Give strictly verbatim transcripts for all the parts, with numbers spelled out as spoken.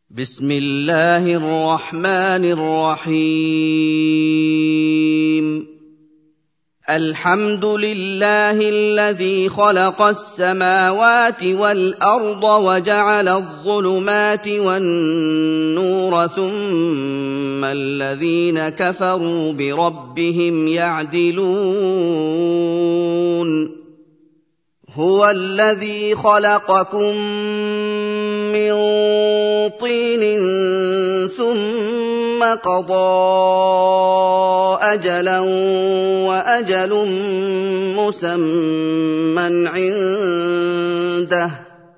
بسم الله الرحمن الرحيم الحمد لله الذي خلق السماوات والأرض وجعل الظلمات والنور ثم الذين كفروا بربهم يعدلون هو الذي خلقكم من طين ثم قضى أجلا وأجل مسمى عنده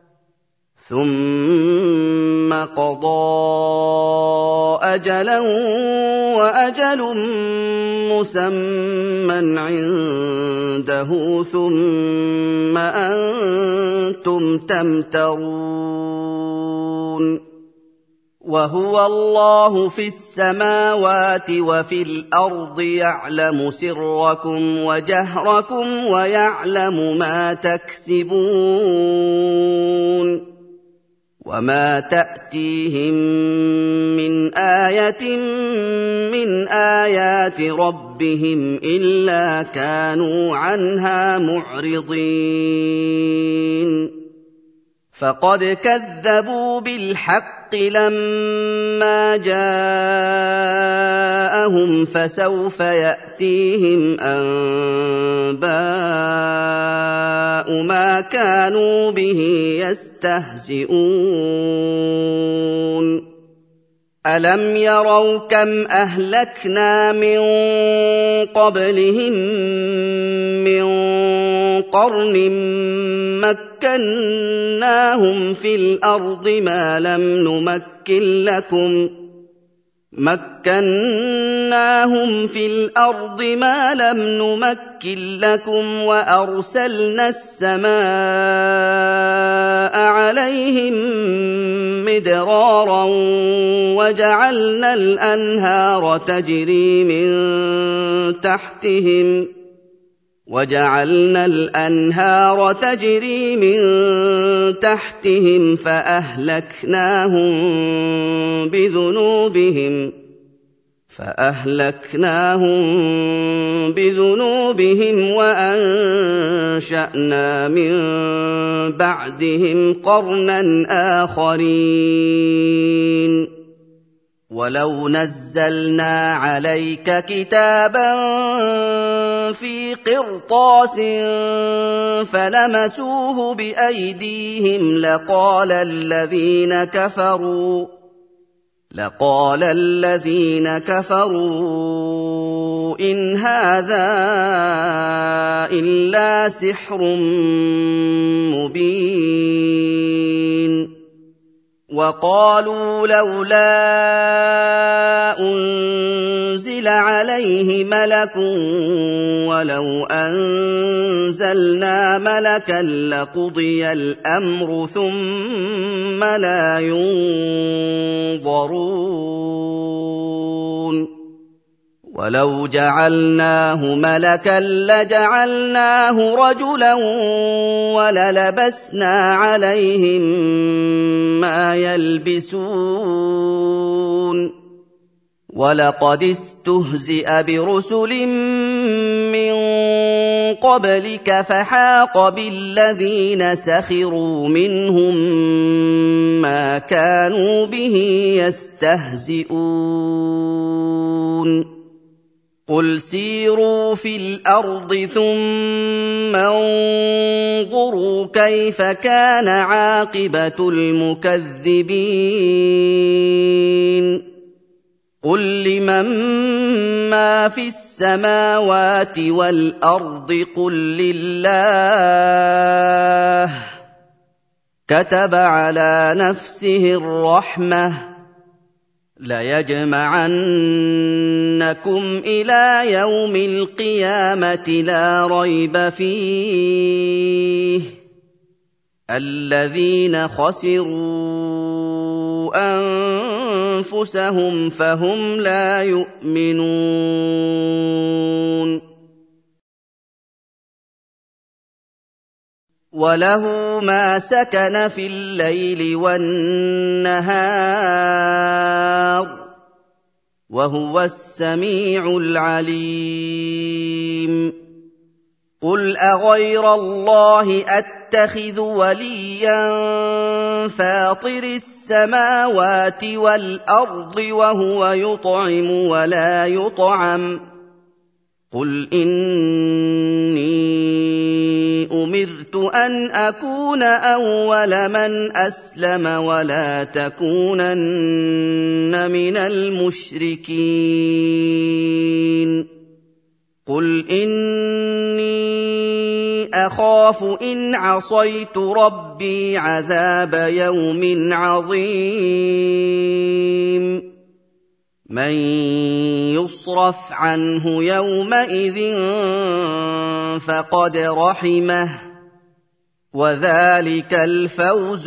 ثم قضى أجلا وأجل مسمى عنده ثم أنتم تمترون وهو الله في السماوات وفي الأرض يعلم سركم وجهركم ويعلم ما تكسبون وما تأتيهم من آية من آيات ربهم إلا كانوا عنها معرضين فقد كذبوا بالحق لما جاءهم فسوف يأتيهم أنباء ما كانوا به يستهزئون ألم يروا كم أهلكنا من قبلهم من قرن مكناهم في الأرض ما لم نمكن لكم مكناهم في الأرض ما لم نمكن لكم وأرسلنا السماء عليهم مدرارا وجعلنا الأنهار تجري من تحتهم وجعلنا الأنهار تجري من تحتهم فأهلكناهم بذنوبهم فأهلكناهم بذنوبهم وأنشأنا من بعدهم قرنا آخرين ولو نزلنا عليك كتابا في قرطاس فلمسوه بأيديهم لقال الذين كفروا لقال الذين كفروا إن هذا إلا سحر مبين وقالوا لولا أنزل عليه ملك ولو أنزلنا ملكا لقضي الأمر ثم لا ينظرون ولو جعلناه ملكا لجعلناه رجلا وللبسنا عليهم ما يلبسون ولقد استهزئ برسل من قبلك فحاق بالذين سخروا منهم ما كانوا به يستهزئون قل سيروا في الأرض ثم انظروا كيف كان عاقبة المكذبين قل لمن ما في السماوات والأرض قل لله كتب على نفسه الرحمة ليجمعنكم إلى يوم القيامة لا ريب فيه الذين خسروا أنفسهم فهم لا يؤمنون وَلَهُ مَا سَكَنَ فِي اللَّيْلِ وَالنَّهَارِ ۚ وَهُوَ السَّمِيعُ الْعَلِيمُ قُلْ أَغَيْرَ اللَّهِ أَتَّخِذُ وَلِيًّا فَاطِرِ السَّمَاوَاتِ وَالْأَرْضِ وَهُوَ يُطْعِمُ وَلَا يُطْعَمُ ۗ قُلْ إِنِّي أُمِرْتُ أَنْ أَكُونَ أَوَّلَ مَنْ أَسْلَمَ وَلَا تَكُونَنَّ مِنَ الْمُشْرِكِينَ قُلْ إِنِّي أَخَافُ إِنْ عَصَيْتُ رَبِّي عَذَابَ يَوْمٍ عَظِيمٍ مَّن يُصْرَفْ عَنْهُ يَوْمَئِذٍ فَقَدْ رَحِمَهُ ۚ وَذَٰلِكَ الْفَوْزُ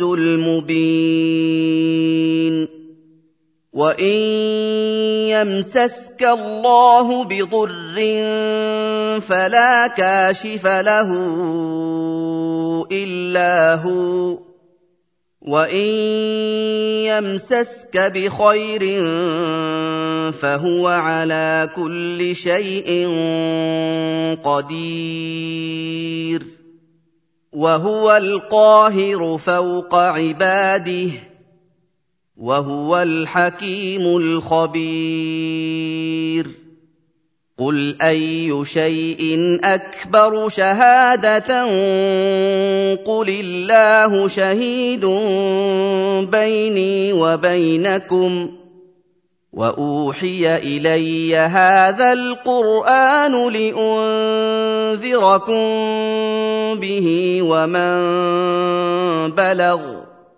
الْمُبِينُ وَإِن يَمْسَسْكَ اللَّهُ بِضُرٍّ فَلَا كَاشِفَ لَهُ إِلَّا هُوَ ۖ وَإِن يَمْسَسْكَ بِخَيْرٍ فَهُوَ عَلَىٰ كُلِّ شَيْءٍ قَدِيرٌ وَهُوَ الْقَاهِرُ فَوْقَ عِبَادِهِ وَهُوَ الْحَكِيمُ الْخَبِيرُ قُلْ أَيُّ شَيْءٍ أَكْبَرُ شَهَادَةً قُلِ اللَّهُ شَهِيدٌ بَيْنِي وَبَيْنَكُمْ ۚ وَأُوحِيَ إِلَيَّ هَٰذَا الْقُرْآنُ لِأُنذِرَكُم بِهِ وَمَن بَلَغَ ۚ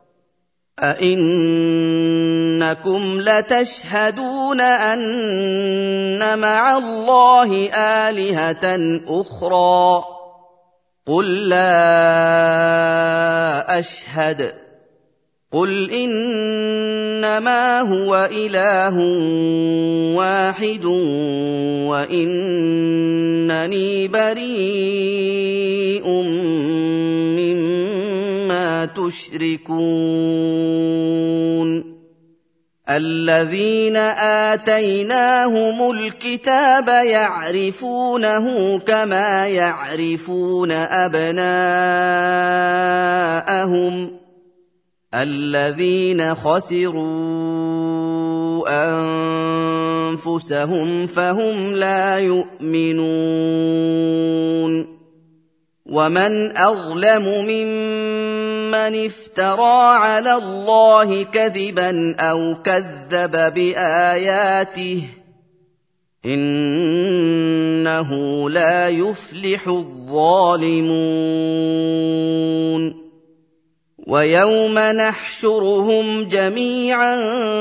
أَئِنَّكُمْ لَتَشْهَدُونَ أَنَّ مَعَ اللَّهِ آلِهَةً أُخْرَىٰ ۚ قُل لَّا أَشْهَدُ ۚ قُلْ إِنَّمَا هُوَ إِلَٰهٌ وَاحِدٌ وَإِنَّنِي بَرِيءٌ مِّمَّا تُشْرِكُونَ الَّذِينَ آتَيْنَاهُمُ الْكِتَابَ يَعْرِفُونَهُ كَمَا يَعْرِفُونَ أَبْنَاءَهُمُ ۘ الَّذِينَ خَسِرُوا أَنفُسَهُمْ فَهُمْ لَا يُؤْمِنُونَ وَمَنْ أَظْلَمُ مِمَّنِ افْتَرَىٰ عَلَى اللَّهِ كَذِبًا أَوْ كَذَّبَ بِآيَاتِهِ ۚ إِنَّهُ لَا يُفْلِحُ الظَّالِمُونَ وَيَوْمَ نَحْشُرُهُمْ جَمِيعًا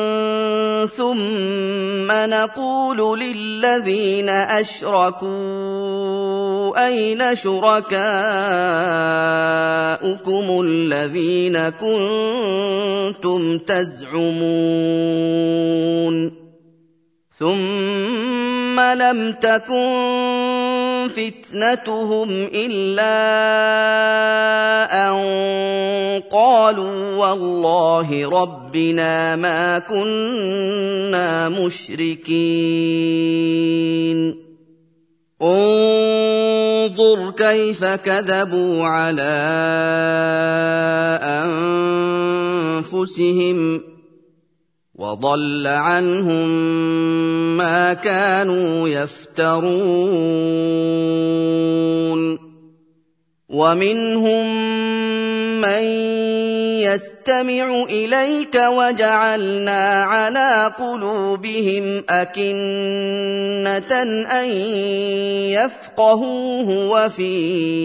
ثُمَّ نَقُولُ لِلَّذِينَ أَشْرَكُوا أَيْنَ شُرَكَاؤُكُمُ الَّذِينَ كُنتُمْ تَزْعُمُونَ ثُمَّ لَمْ تَكُن فِتْنَتُهُمْ إِلَّا أَن قَالُوا وَاللَّهِ رَبِّنَا مَا كُنَّا مُشْرِكِينَ انظُرْ كَيْفَ كَذَبُوا عَلَىٰ أَنفُسِهِمْ ۖ وَضَلَّ عَنْهُم مَّا كَانُوا يَفْتَرُونَ وَمِنْهُم مَّن يَسْتَمِعُ إِلَيْكَ وَجَعَلْنَا عَلَىٰ قُلُوبِهِمْ أَكِنَّةً أَن يَفْقَهُوهُ وَفِي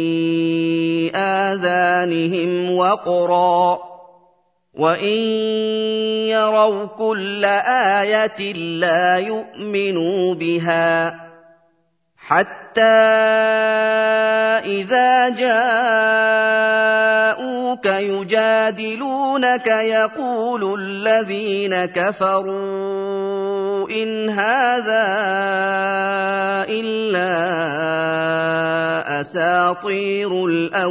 آذَانِهِمْ وَقْرًا ۚ وَإِن يَرَوْا كُلَّ آيَةٍ لَّا يُؤْمِنُوا بِهَا ۚ حَتَّىٰ إِذَا جَاءُوكَ يُجَادِلُونَكَ يَقُولُ الَّذِينَ كَفَرُوا إِنْ هَٰذَا إِلَّا أَسَاطِيرُ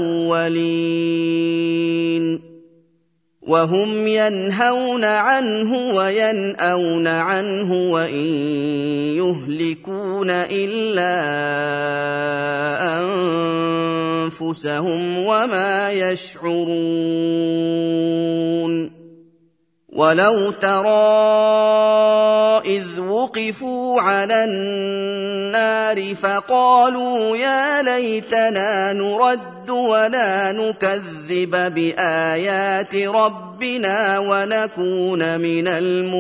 الْأَوَّلِينَ وَهُمْ يَنْهَوْنَ عَنْهُ وَيَنْأَوْنَ عَنْهُ وَإِن يُهْلِكُونَ إِلَّا أَنفُسَهُمْ وَمَا يَشْعُرُونَ وَلَوْ تَرَىٰ إِذْ وُقِفُوا عَلَى النَّارِ فَقَالُوا يَا لَيْتَنَا نُرَدُّ وَلَا نُكَذِّبَ بِآيَاتِ رَبِّنَا وَنَكُونَ مِنَ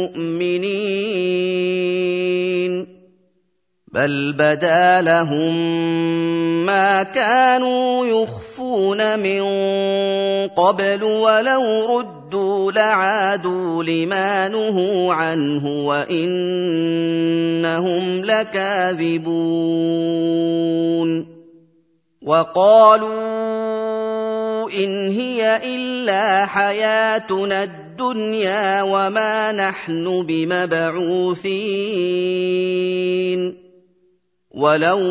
الْمُؤْمِنِينَ بَلْ بَدَا لَهُم مَّا كَانُوا يُخْفُونَ مِن قَبْلُ وَلَوْ رُدُّوا لَعَادُوا لِمَا نُهُوا عَنْهُ وَإِنَّهُمْ لَكَاذِبُونَ وَقَالُوا إِنْ هِيَ إِلَّا حَيَاتُنَا الدُّنْيَا وَمَا نَحْنُ بِمَبْعُوثِينَ وَلَوْ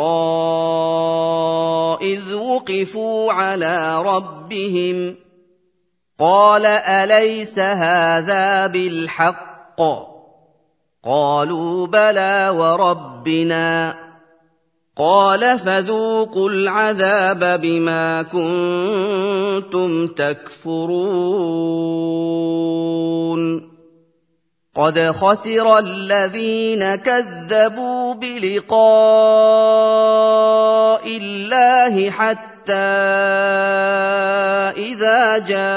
تَرَىٰ إِذْ وُقِفُوا عَلَىٰ رَبِّهِمْ قَالَ أَلَيْسَ هَٰذَا بِالْحَقِّ قَالُوا بَلَىٰ وَرَبِّنَا قَالَ فَذُوقُوا الْعَذَابَ بِمَا كُنتُمْ تَكْفُرُونَ قَدْ خَسِرَ الَّذِينَ كَذَّبُوا بِلِقَاءِ اللَّهِ حَتَّىٰ إِذَا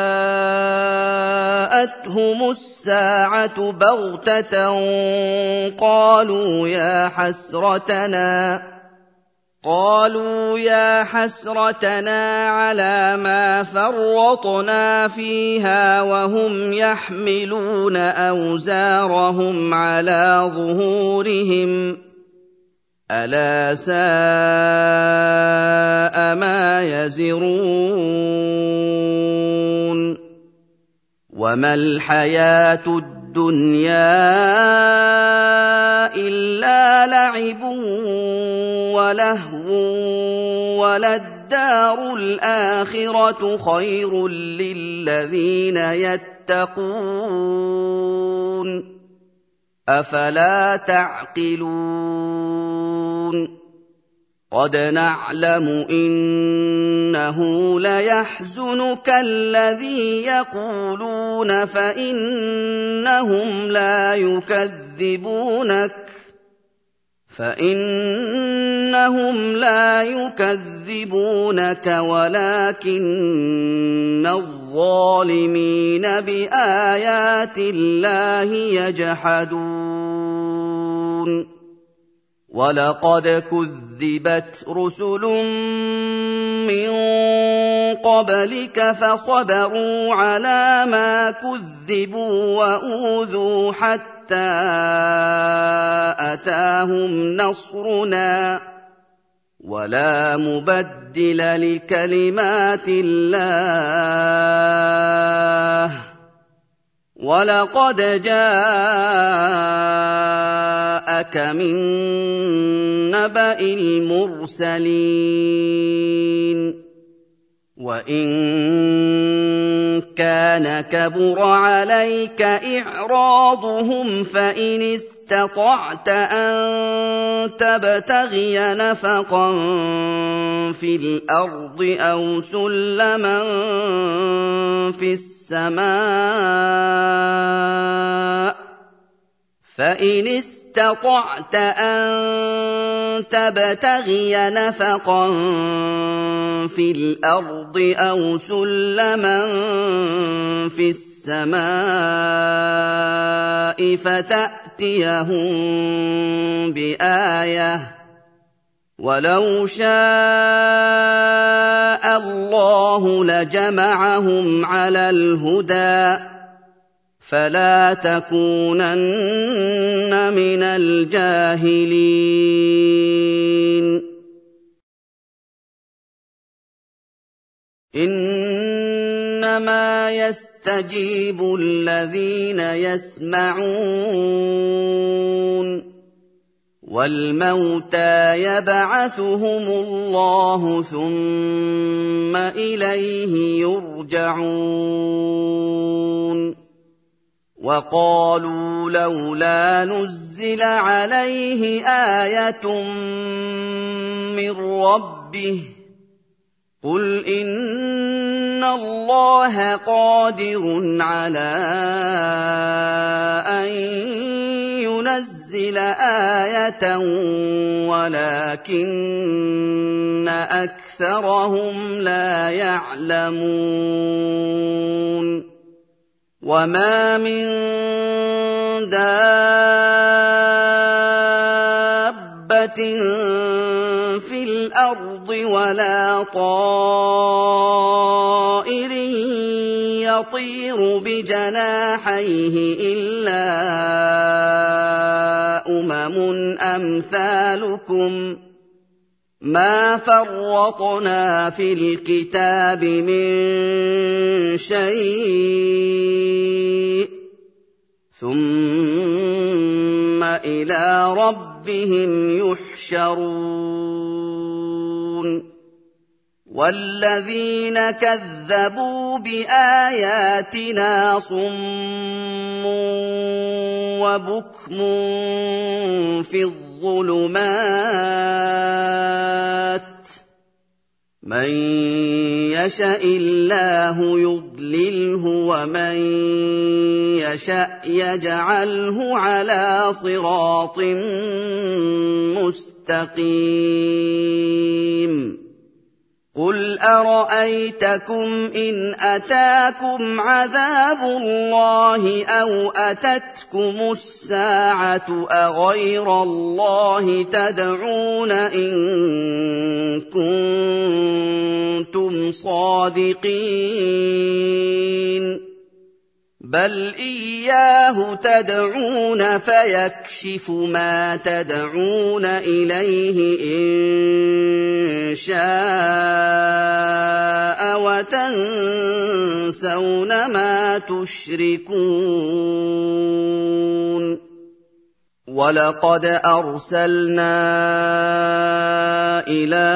جَاءَتْهُمُ السَّاعَةُ بَغْتَةً قَالُوا يَا حَسْرَتَنَا قالوا يا حسرتنا على ما فرطنا فيها وهم يحملون أوزارهم على ظهورهم ألا ساء ما يزرون وما الحياة الدنيا إلا لعب ولهو وللدار الآخرة خير للذين يتقون أفلا تعقلون قد نعلم إنه ليحزنك الذي يقولون فإنهم لا يكذبونك فإنهم لا يكذبونك ولكن الظالمين بآيات الله يجحدون وَلَقَدْ كُذِّبَتْ رُسُلٌ مِّن قَبْلِكَ فَصَبَرُوا عَلَىٰ مَا كُذِّبُوا وَأُوذُوا حَتَّىٰ أَتَاهُمْ نَصْرُنَا ۚ وَلَا مُبَدِّلَ لِكَلِمَاتِ اللَّهِ ۚ وَلَقَدْ جَاءَكَ مِن نَّبَإِ الْمُرْسَلِينَ وَإِن كَانَ كَبُرَ عَلَيْكَ إِعْرَاضُهُمْ فَإِنِ اسْتَطَعْتَ أَن تَبْتَغِيَ نَفَقًا فِي الْأَرْضِ أَوْ سُلَّمًا فِي السَّمَاءِ فَإِنِ اسْتَطَعْتَ أَن تَبْتَغِيَ نَفَقًا فِي الْأَرْضِ أَوْ سُلَّمًا فِي السَّمَاءِ فَتَأْتِيَهُم بِآيَةٍ ۚ وَلَوْ شَاءَ اللَّهُ لَجَمَعَهُمْ عَلَى الْهُدَىٰ فَلَا تَكُونَنَّ مِنَ الْجَاهِلِينَ إِنَّمَا إِنَّمَا يَسْتَجِيبُ الَّذِينَ يَسْمَعُونَ وَالْمَوْتَىٰ يَبْعَثُهُمُ اللَّهُ ثُمَّ إِلَيْهِ يُرْجَعُونَ وَقَالُوا لَوْلَا نُزِّلَ عَلَيْهِ آيَةٌ مِّن رَّبِّهِ قُلْ إِنَّ اللَّهَ قَادِرٌ عَلَىٰ أَن يُنَزِّلَ آيَةً وَلَٰكِنَّ أَكْثَرَهُمْ لَا يَعْلَمُونَ وَمَا مِن دَابَّةٍ فِي الْأَرْضِ وَلَا طَائِرٍ يَطِيرُ بِجَنَاحَيْهِ إِلَّا أُمَمٌ أَمْثَالُكُم مَّا فَرَّطْنَا فِي الْكِتَابِ مِن شَيْءٍ ثُمَّ إِلَىٰ رَبِّهِمْ يُحْشَرُونَ وَالَّذِينَ كَذَّبُوا بِآيَاتِنَا صُمٌّ وَبُكْمٌ فِي الظُّلُمَاتِ مَن يَشَإِ اللَّهُ يُضْلِلْهُ وَمَن يَشَأْ يَجْعَلْهُ عَلَىٰ صِرَاطٍ مُّسْتَقِيمٍ قُلْ أَرَأَيْتَكُمْ إِنْ أَتَاكُمْ عَذَابُ اللَّهِ أَوْ أَتَتْكُمُ السَّاعَةُ أَغَيْرَ اللَّهِ تَدْعُونَ إِن كُنتُمْ صَادِقِينَ بَلْ إِيَّاهُ تَدْعُونَ فَيَكْشِفُ مَا تَدْعُونَ إِلَيْهِ إِن شَاءَ وَتَنسَوْنَ مَا تُشْرِكُونَ وَلَقَدْ أَرْسَلْنَا إِلَىٰ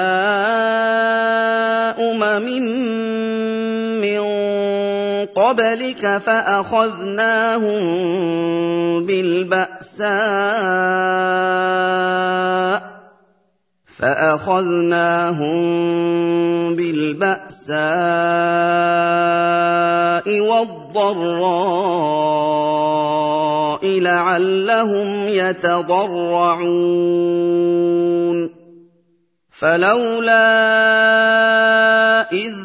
أُمَمٍ مِّن قَبْلِكَ فَأَخَذْنَاهُم بِالْبَأْسَاءِ فَأَخَذْنَاهُم بِالْبَأْسَاءِ وَالضَّرَّاءِ لَعَلَّهُمْ يَتَضَرَّعُونَ فَلَوْلَا إِذْ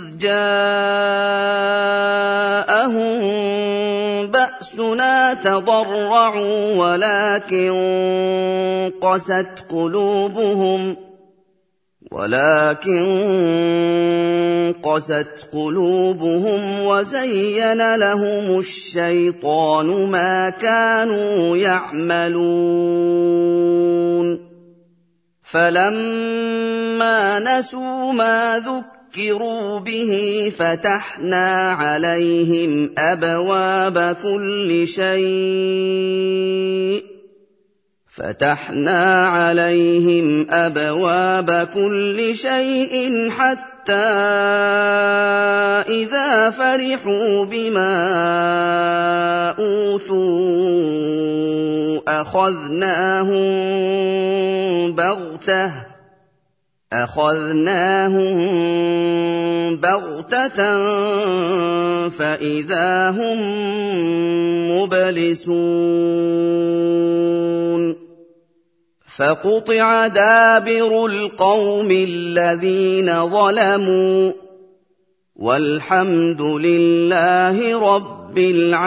جَاءَهُم بَأْسُنَا تَضَرَّعُوا وَلَٰكِن قَسَتْ قُلُوبُهُمْ ولكن قست قلوبهم وزين لهم الشيطان ما كانوا يعملون فلما نسوا ما ذكروا به فتحنا عليهم أبواب كل شيء فتحنا عليهم أبواب كل شيء حتى إذا فرحوا بما أوتوا أخذناهم بغتة أخذناهم بغتة فإذا هم مبلسون فقطع دابر القوم الذين ظلموا والحمد لله رب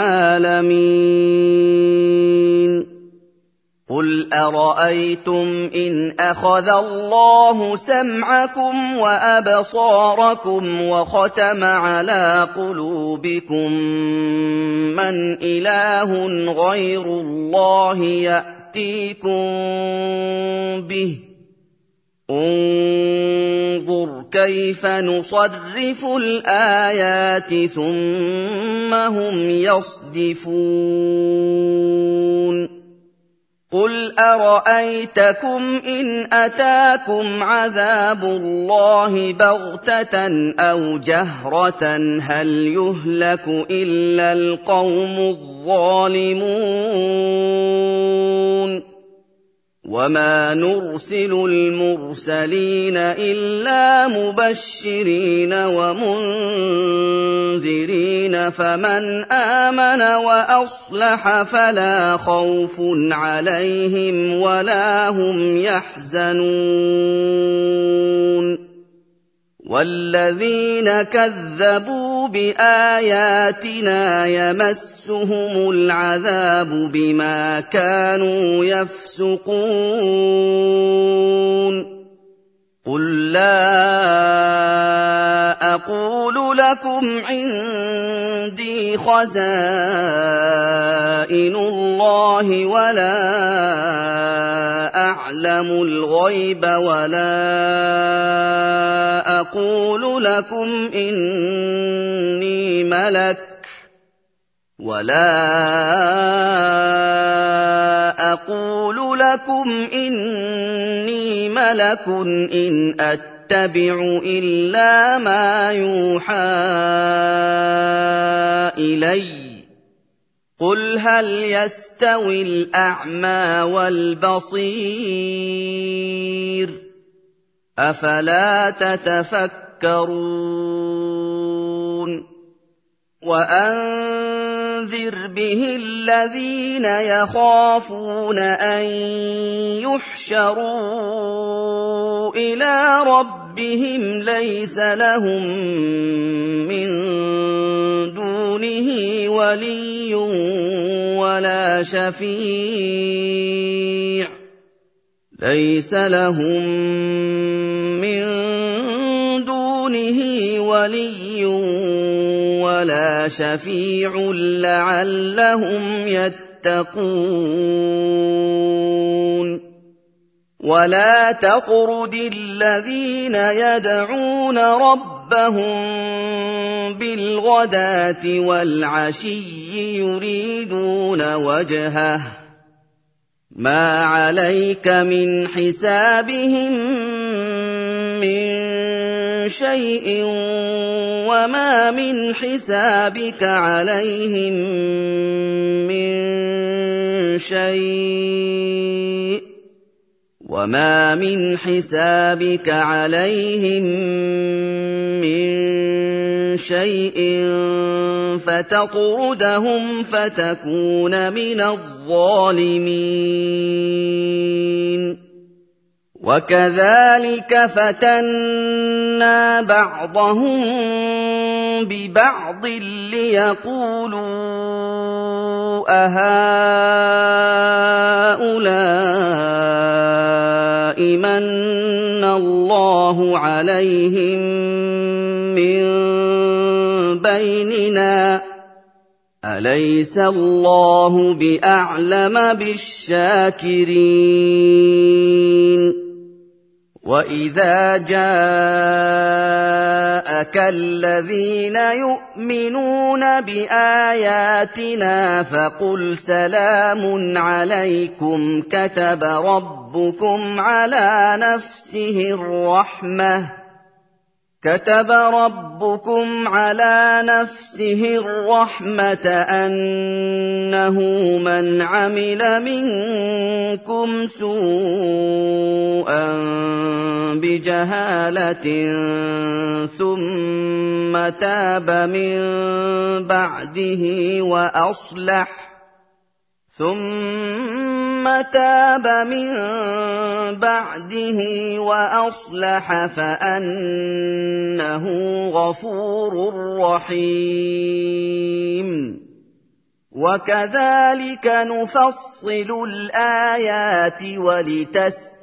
العالمين قل أرأيتم إن أخذ الله سمعكم وأبصاركم وختم على قلوبكم من إله غير الله يأتيكم به انظُرْ كَيْفَ نُصَرِّفُ الْآيَاتِ ثُمَّ هُمْ يَصْدِفُونَ قُلْ أَرَأَيْتَكُمْ إِنْ أَتَاكُمْ عَذَابُ اللَّهِ بَغْتَةً أَوْ جَهْرَةً هَلْ يُهْلَكُ إِلَّا الْقَوْمُ الظَّالِمُونَ وَمَا نُرْسِلُ الْمُرْسَلِينَ إِلَّا مُبَشِّرِينَ وَمُنذِرِينَ فَمَنْ آمَنَ وَأَصْلَحَ فَلَا خَوْفٌ عَلَيْهِمْ وَلَا هُمْ يَحْزَنُونَ وَالَّذِينَ كَذَّبُوا بِآيَاتِنَا يَمَسُّهُمُ الْعَذَابُ بِمَا كَانُوا يَفْسُقُونَ قُل لَّا أَقُولُ لَكُمْ عِندِي خَزَائِنُ اللَّهِ وَلَا أَعْلَمُ الْغَيْبَ وَلَا أَقُولُ لَكُمْ إِنِّي مَلَكٌ وَلَا أَقُولُ لَكُمْ إِنِّي مَلَكٌ إِنْ أَتَّبِعُ إِلَّا مَا يُوحَىٰ إِلَيَّ قُلْ هَلْ يَسْتَوِي الْأَعْمَىٰ وَالْبَصِيرُ أَفَلَا تَتَفَكَّرُونَ وَأَنذِرْ بِهِ الَّذِينَ يَخَافُونَ أَن يُحْشَرُوا إِلَىٰ رَبِّهِمْ لَيْسَ لَهُم مِّن دُونِهِ وَلِيٌّ وَلَا شَفِيعٌ لَيْسَ لَهُم مِّن دُونِهِ وَلِيٌّ وَلَا شَفِيعٌ لَّعَلَّهُمْ يَتَّقُونَ وَلَا تَطْرُدِ الَّذِينَ يَدْعُونَ رَبَّهُم بِالْغَدَاةِ وَالْعَشِيِّ يُرِيدُونَ وَجْهَهُ مَا عَلَيْكَ مِنْ حِسَابِهِم مِّن شَيْءٍ وَمَا مِنْ حِسَابِكَ عَلَيْهِم مِّن شَيْءٍ وَمَا مِنْ حِسَابِكَ عَلَيْهِم مِّن شَيْءٍ فَتَطْرُدَهُمْ فَتَكُونَ مِنَ الظَّالِمِينَ وَكَذَٰلِكَ فَتَنَّا بَعْضَهُم بِبَعْضٍ لِّيَقُولُوا أَهَٰؤُلَاءِ مَنَّ اللَّهُ عَلَيْهِم مِّن بَيْنِنَا أَلَيْسَ اللَّهُ بِأَعْلَمَ بِالشَّاكِرِينَ وَإِذَا جَاءَكَ الَّذِينَ يُؤْمِنُونَ بِآيَاتِنَا فَقُلْ سَلَامٌ عَلَيْكُمْ كَتَبَ رَبُّكُمْ عَلَىٰ نَفْسِهِ الرَّحْمَةَ كتب ربكم على نفسه الرحمة أنه من عمل منكم سوءا بجهالة ثم تاب من بعده وأصلح ثم تاب من بعده وأصلح فأنه غفور رحيم وكذلك نفصل الآيات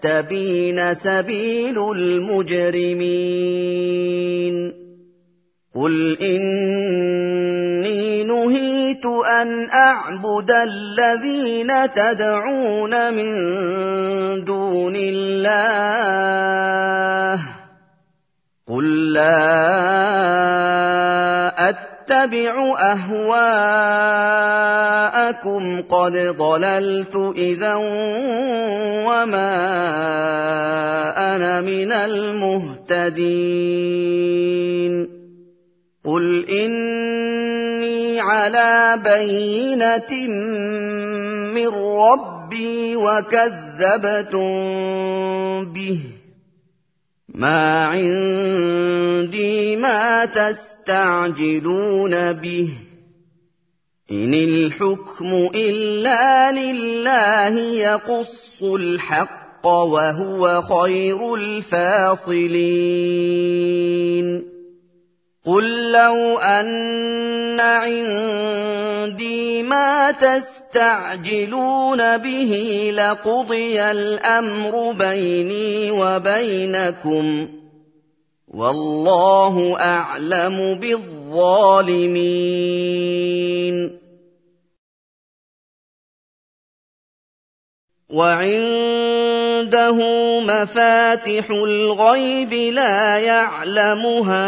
ولتستبين سبيل المجرمين قُلْ إِنِّي نُهِيتُ أَنْ أَعْبُدَ الَّذِينَ تَدْعُونَ مِن دُونِ اللَّهِ قُل لَّا أَتَّبِعُ أَهْوَاءَكُمْ قَدْ ضَلَلْتُ إِذًا وَمَا أَنَا مِنَ الْمُهْتَدِينَ قُلْ إِنِّي عَلَىٰ بَيِّنَةٍ مِّن رَّبِّي وَكَذَّبْتُم بِهِ ۚ مَا عِندِي مَا تَسْتَعْجِلُونَ بِهِ ۚ إِنِ الْحُكْمُ إِلَّا لِلَّهِ يَقُصُّ الْحَقَّ وَهُوَ خَيْرُ الْفَاصِلِينَ قُل لَّوْ أَنَّ عِندِي مَا تَسْتَعْجِلُونَ بِهِ لَقُضِيَ الْأَمْرُ بَيْنِي وَبَيْنَكُمْ ۗ وَاللَّهُ أَعْلَمُ بِالظَّالِمِينَ وَعِندَهُ مَفَاتِحُ الْغَيْبِ لَا يَعْلَمُهَا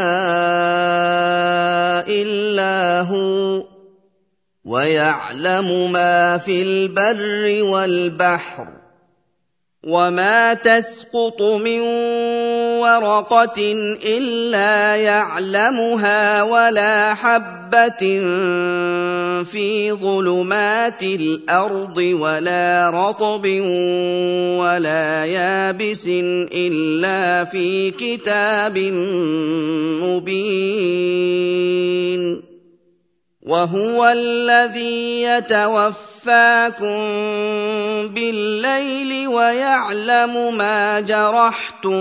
إِلَّا هُوَ ۚ وَيَعْلَمُ مَا فِي الْبَرِّ وَالْبَحْرِ ۚ وَمَا تَسْقُطُ مِن وَرَقَةٍ إِلَّا يَعْلَمُهَا وَلَا حَبَّةٍ فِي ظُلُمَاتِ الْأَرْضِ وَلَا رَطْبٍ وَلَا يَابِسٍ إِلَّا فِي كِتَابٍ مُّبِينٍ وَهُوَ الَّذِي يَتَوَفَّاكُم بِاللَّيْلِ وَيَعْلَمُ مَا جَرَحْتُم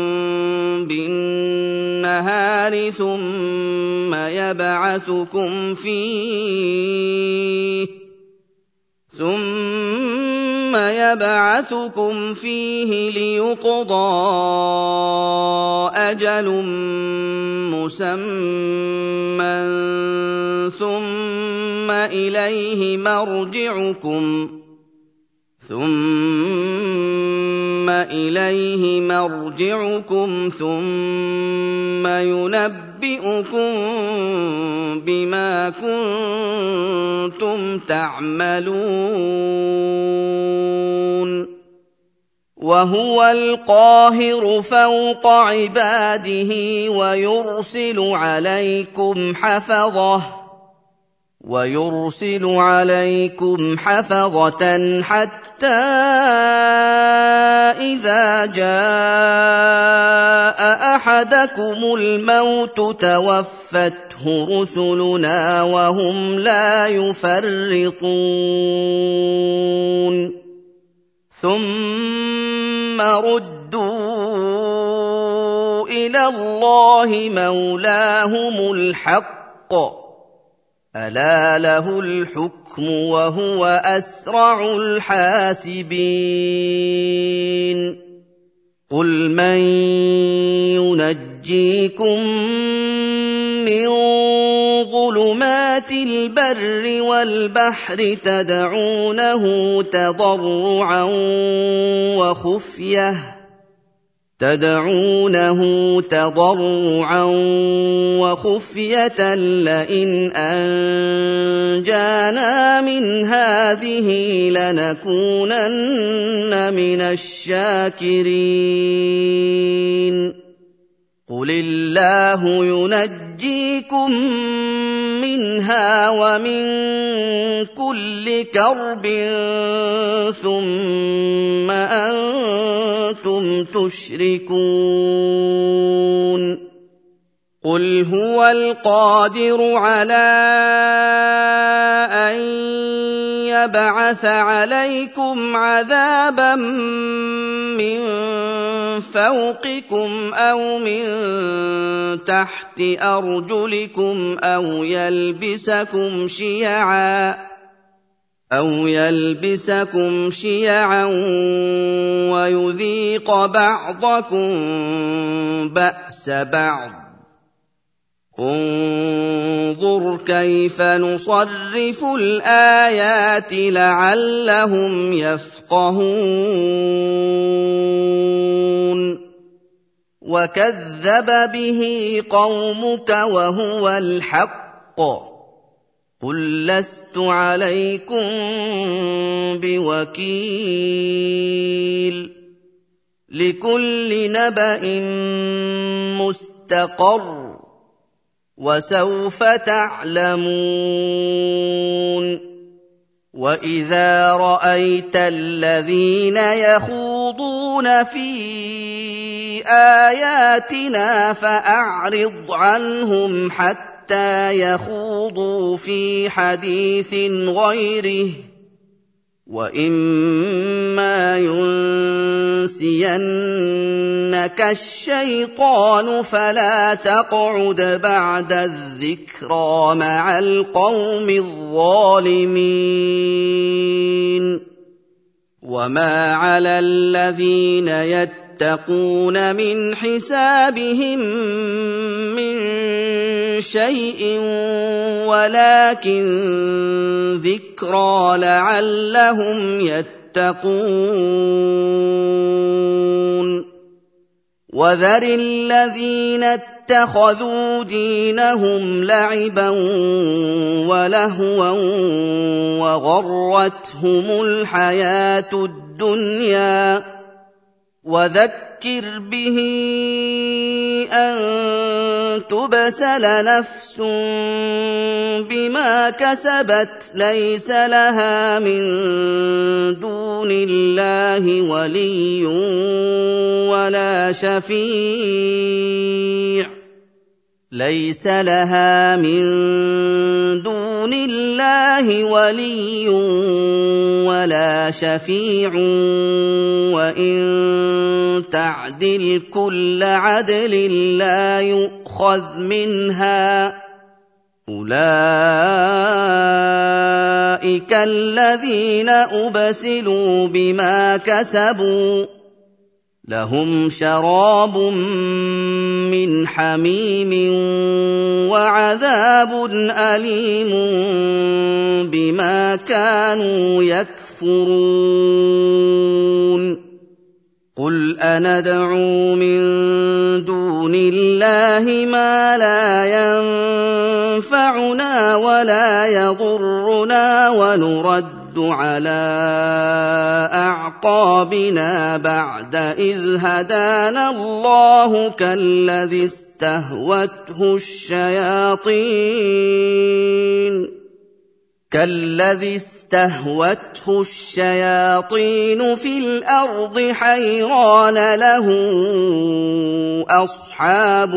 بِالنَّهَارِ ثُمَّ يَبْعَثُكُمْ فِيهِ ثُمَّ يَبْعَثُكُمْ فِيهِ لِيُقْضَىٰ أَجَلٌ مُّسَمًّى ثُمَّ إِلَيْهِ مَرْجِعُكُمْ ثُمَّ إِلَيْهِ مَرْجِعُكُمْ ثُمَّ يُنَبِّئُكُم بِمَا كُنتُمْ تَعْمَلُونَ وَهُوَ الْقَاهِرُ فَوْقَ عِبَادِهِ وَيُرْسِلُ عَلَيْكُمْ حَفَظَةً وَيُرْسِلُ عَلَيْكُمْ حَفَظَةً حَتَّىٰ إِذَا جَاءَ أَحَدَكُمُ الْمَوْتُ تَوَفَّتْهُ رُسُلُنَا وَهُمْ لَا يُفَرِّطُونَ ثُمَّ رُدُّوا إِلَى اللَّهِ مَوْلَاهُمُ الْحَقِّ ۚ أَلَا لَهُ الْحُكْمُ وَهُوَ أَسْرَعُ الْحَاسِبِينَ قُلْ مَن يُنَجِّيكُم مِّن ظُلُمَاتِ الْبَرِّ وَالْبَحْرِ تَدْعُونَهُ تَضَرُّعًا وَخُفْيَةً تَدْعُونَهُ تَضَرُّعًا وَخُفْيَةً لَّئِنْ أَنجَانَا مِنْ هَٰذِهِ لَنَكُونَنَّ مِنَ الشَّاكِرِينَ قُلِ اللَّهُ يُنَجِّيكُم مِّنْهَا وَمِن كُلِّ كَرْبٍ ثُمَّ أَنتُمْ تُشْرِكُونَ قُلْ هُوَ الْقَادِرُ عَلَىٰ أَن يَبْعَثَ عَلَيْكُمْ عَذَابًا مِّن فَوْقِكُمْ أَوْ مِن تَحْتِ أَرْجُلِكُمْ أَوْ يَلْبِسَكُمْ شِيَعًا أَوْ يَلْبِسَكُمْ شِيَعًا وَيُذِيقَ بَعْضَكُم بَأْسَ بَعْضٍ ۗ انظُرْ كَيْفَ نُصَرِّفُ الْآيَاتِ لَعَلَّهُمْ يَفْقَهُونَ وَكَذَّبَ بِهِ قَوْمُكَ وَهُوَ الْحَقُّ قُل لَّسْتُ عَلَيْكُم بِوَكِيلٍ لِّكُلِّ نَبَإٍ مُّسْتَقَرٌّ وَسَوْفَ تَعْلَمُونَ وَإِذَا رَأَيْتَ الَّذِينَ يَخُوضُونَ فِي آيَاتِنَا فَأَعْرِضْ عَنْهُمْ حَتَّىٰ يَخُوضُوا فِي حَدِيثٍ غَيْرِهِ ۚ وَإِمَّا يُنسِيَنَّكَ الشَّيْطَانُ فَلَا تَقْعُدْ بَعْدَ الذِّكْرَىٰ مَعَ الْقَوْمِ الظَّالِمِينَ وَمَا عَلَى الَّذِينَ يَتَّقُونَ مِنْ حِسَابِهِم مِّن شَيْءٍ وَلَٰكِن ذِكْرَىٰ لَعَلَّهُمْ يَتَّقُونَ وَذَرِ الَّذِينَ اتَّخَذُوا دِينَهُمْ لَعِبًا وَلَهْوًا وَغَرَّتْهُمُ الْحَيَاةُ الدُّنْيَا وَذَكِّرْ بِهِ أَن تُبْسَلَ نَفْسٌ بِمَا كَسَبَتْ لَيْسَ لَهَا مِن دُونِ اللَّهِ وَلِيٌّ وَلَا شَفِيعٌ لَيْسَ لَهَا مِن دُونِ اللَّهِ وَلِيٌّ وَلَا شَفِيعٌ وَإِن تَعْدِلْ كُلَّ عَدْلٍ لَّا يُؤْخَذْ مِنْهَا ۗ أُولَٰئِكَ الَّذِينَ أُبْسِلُوا بِمَا كَسَبُوا ۖ لَهُمْ شَرَابٌ مِّنْ حَمِيمٍ وَعَذَابٌ أَلِيمٌ بِمَا كَانُوا يَكْفُرُونَ قُلْ أَنَدْعُو مِن دُونِ اللَّهِ مَا لَا يَنفَعُنَا وَلَا يَضُرُّنَا وَنُرَدُّ عَلَىٰ أَعْقَابِنَا بَعْدَ إِذْ هَدَانَا اللَّهُ كَالَّذِي اسْتَهْوَتْهُ الشَّيَاطِينُ كالذي استهوته الشياطين في الأرض حيران له أصحاب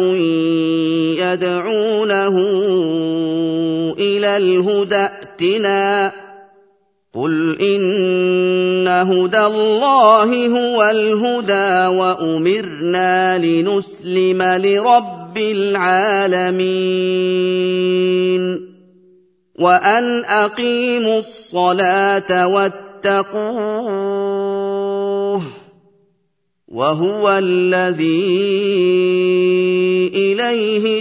يدعونه إلى الهدى ائتنا قل إن هدى الله هو الهدى وأمرنا لنسلم لرب العالمين وأن أقيموا الصلاة واتقوه وهو الذي إليه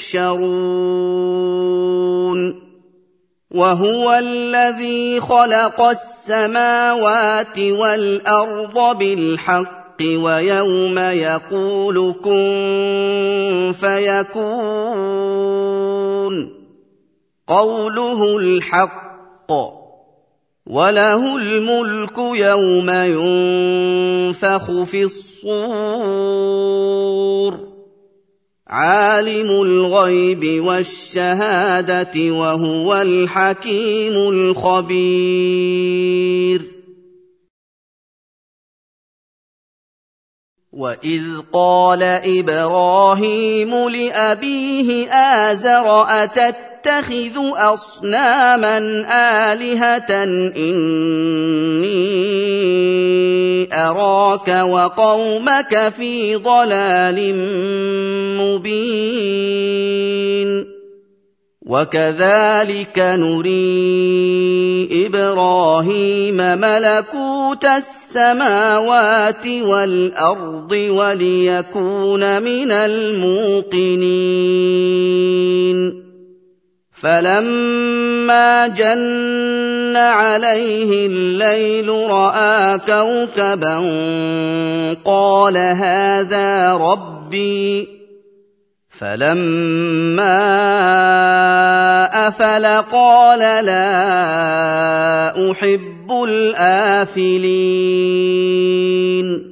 تحشرون وهو الذي خلق السماوات والأرض بالحق ويوم يقول كن فيكون قوله الحق وله الملك يوم ينفخ في الصور عالم الغيب والشهادة وهو الحكيم الخبير وإذ قال إبراهيم لأبيه آزر أتتخذ أصناما آلهة إني أراك وقومك في ضلال مبين وَكَذَٰلِكَ نُرِي إِبْرَاهِيمَ مَلَكُوتَ السَّمَاوَاتِ وَالْأَرْضِ وَلِيَكُونَ مِنَ الْمُوقِنِينَ فَلَمَّا جَنَّ عَلَيْهِ اللَّيْلُ رَأَىٰ كَوْكَبًا قَالَ هَٰذَا رَبِّي فَلَمَّا أَفَلَ قَالَ لَا أُحِبُّ الْآفِلِينَ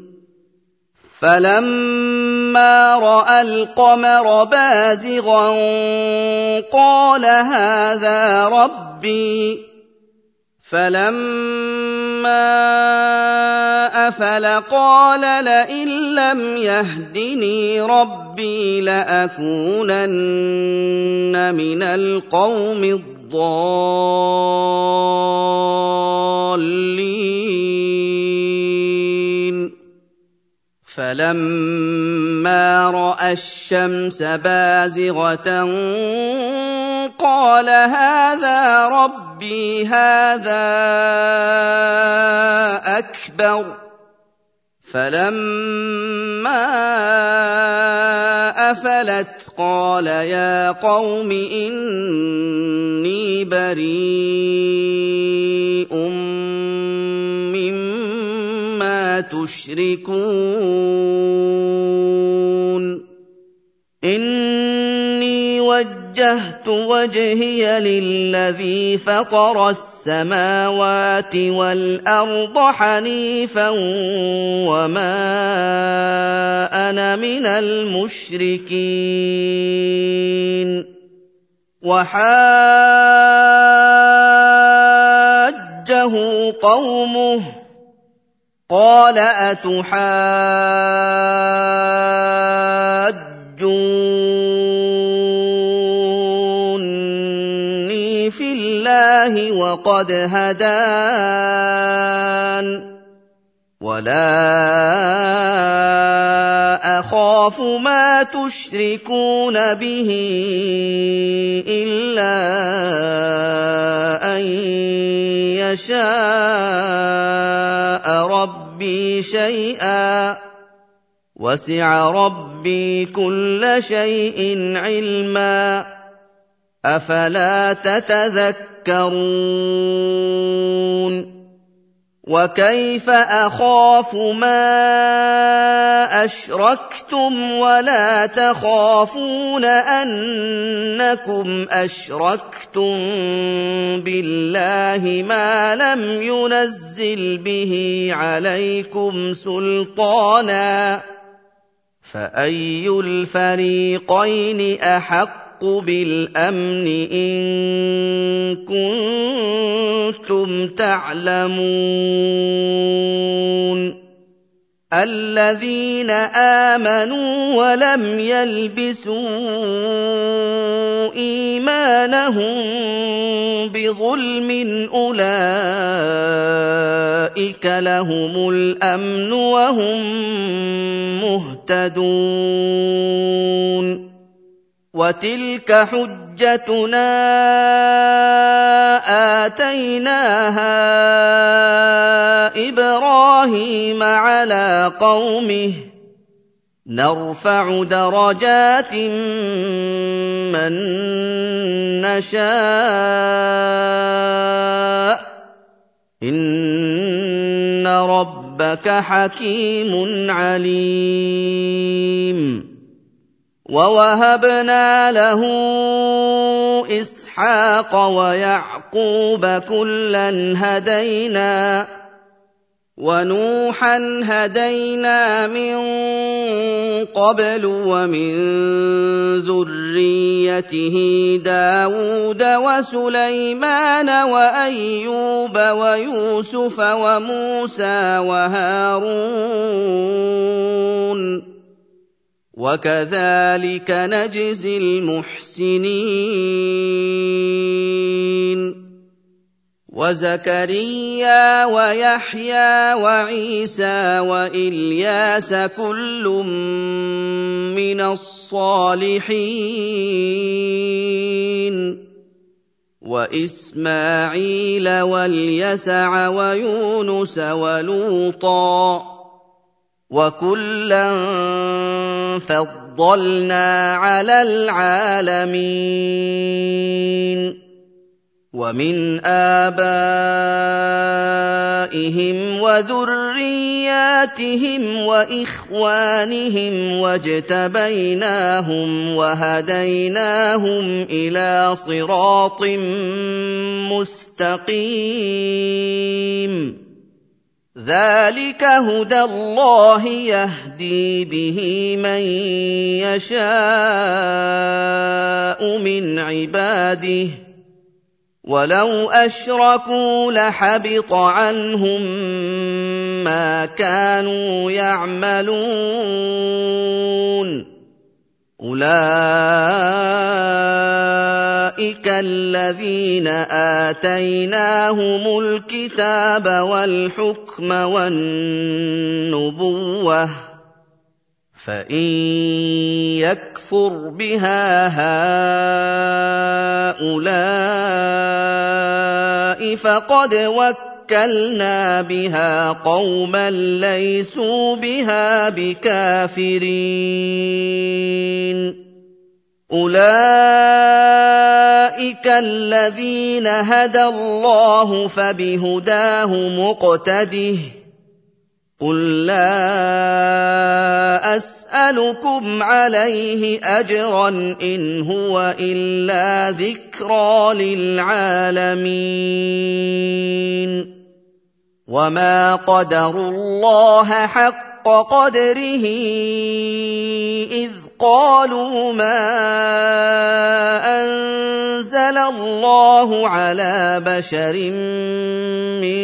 فَلَمَّا رَأَى الْقَمَرَ بَازِغًا قَالَ هَٰذَا رَبِّي فَلَمَّا أَفَلَ قَالَ لَئِن لَّمْ يَهْدِنِي رَبِّي لَأَكُونَنَّ مِنَ الْقَوْمِ الضَّالِّينَ فَلَمَّا رَأَى الشَّمْسَ بَازِغَةً قَالَ هَٰذَا رَبِّي هَٰذَا أَكْبَرُ فَلَمَّا أَفَلَتْ قَالَ يَا قَوْمِ إِنِّي بَرِيءٌ مِّمَّا تُشْرِكُونَ إِنِّي وَجَّهْتُ وَجْهِيَ لِلَّذِي فَطَرَ السَّمَاوَاتِ وَالْأَرْضَ حَنِيفًا وَمَا أَنَا مِنَ الْمُشْرِكِينَ وَحَاجَّهُ قَوْمُهُ قَالَ أَتُحَاجُّونِّي فِي اللَّهِ وَقَدْ هَدَانِ وَلَا أَخَافُ مَا تُشْرِكُونَ بِهِ إِلَّا أَن يَشَاءَ رَبِّي شَيْئًا وَسِعَ رَبِّي كُلَّ شَيْءٍ عِلْمًا أَفَلَا تَتَذَكَّرُونَ وَكَيْفَ أَخَافُ مَا أَشْرَكْتُمْ وَلَا تَخَافُونَ أَنَّكُمْ أَشْرَكْتُم بِاللَّهِ مَا لَمْ يُنَزِّلْ بِهِ عَلَيْكُمْ سُلْطَانًا فَأَيُّ الْفَرِيقَيْنِ أَحَقُّ بِالْأَمْنِ إِن كُنتُمْ تَعْلَمُونَ الَّذِينَ آمَنُوا وَلَمْ يَلْبِسُوا إِيمَانَهُم بِظُلْمٍ أُولَٰئِكَ لَهُمُ الْأَمْنُ وَهُم مُّهْتَدُونَ وَتِلْكَ حُجَّتُنَا آتَيْنَاهَا إِبْرَاهِيمَ عَلَىٰ قَوْمِهِ نَرْفَعُ دَرَجَاتٍ مَّن نَّشَاءُ ۗ إِنَّ رَبَّكَ حَكِيمٌ عَلِيمٌ وَوَهَبْنَا لَهُ إِسْحَاقَ وَيَعْقُوبَ ۖ كُلًّا هَدَيْنَا وَنُوحًا هَدَيْنَا مِن قَبْلُ ۖ وَمِن ذُرِّيَّتِهِ دَاوُودَ وَسُلَيْمَانَ وَأَيُّوبَ وَيُوسُفَ وَمُوسَىٰ وَهَارُونَ وَكَذَٰلِكَ نَجْزِي الْمُحْسِنِينَ وَزَكَرِيَّا وَيَحْيَىٰ وَعِيسَىٰ وَإِلْيَاسَ كُلٌّ مِّنَ الصَّالِحِينَ وإسماعيل واليسع ويونس ولوطا وكلا فضلنا على العالمين ومن آبائهم وذرياتهم وإخوانهم واجتبيناهم وهديناهم إلى صراط مستقيم ذلك هدى الله يهدي به من يشاء من عباده ولو أشركوا لحبط عنهم ما كانوا يعملون أولئك الذين آتيناهم الكتاب والحكم والنبوة فإن يكفر بها هؤلاء فقد وكلنا بها قوما ليسوا بها بكافرين أولئك الذين هدى الله فبهداه مقتده قل لا أسألكم عليه أجرا إن هو إلا ذكرى للعالمين وما قدروا الله حق قدره إذ قالوا ما أنزل الله على بشر من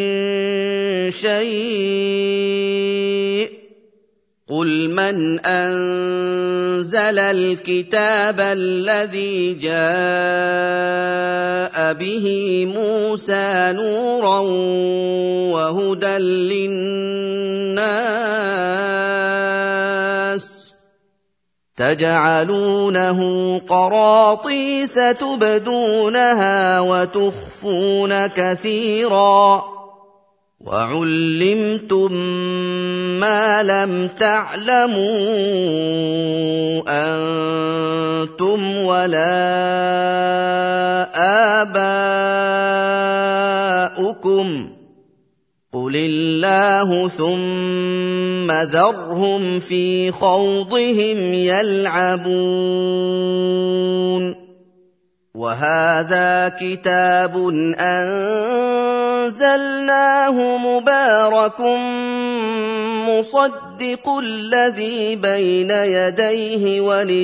شيء قل من أنزل الكتاب الذي جاء به موسى نورا وهدى للناس تجعلونه قراطيس تبدونها وتخفون كثيرا وعلمتم ما لم تعلموا أنتم ولا آباؤكم قل الله ثم ذرهم في خوضهم يلعبون وهذا كتاب أنزلناه مبارك مصدق الذي بين يديه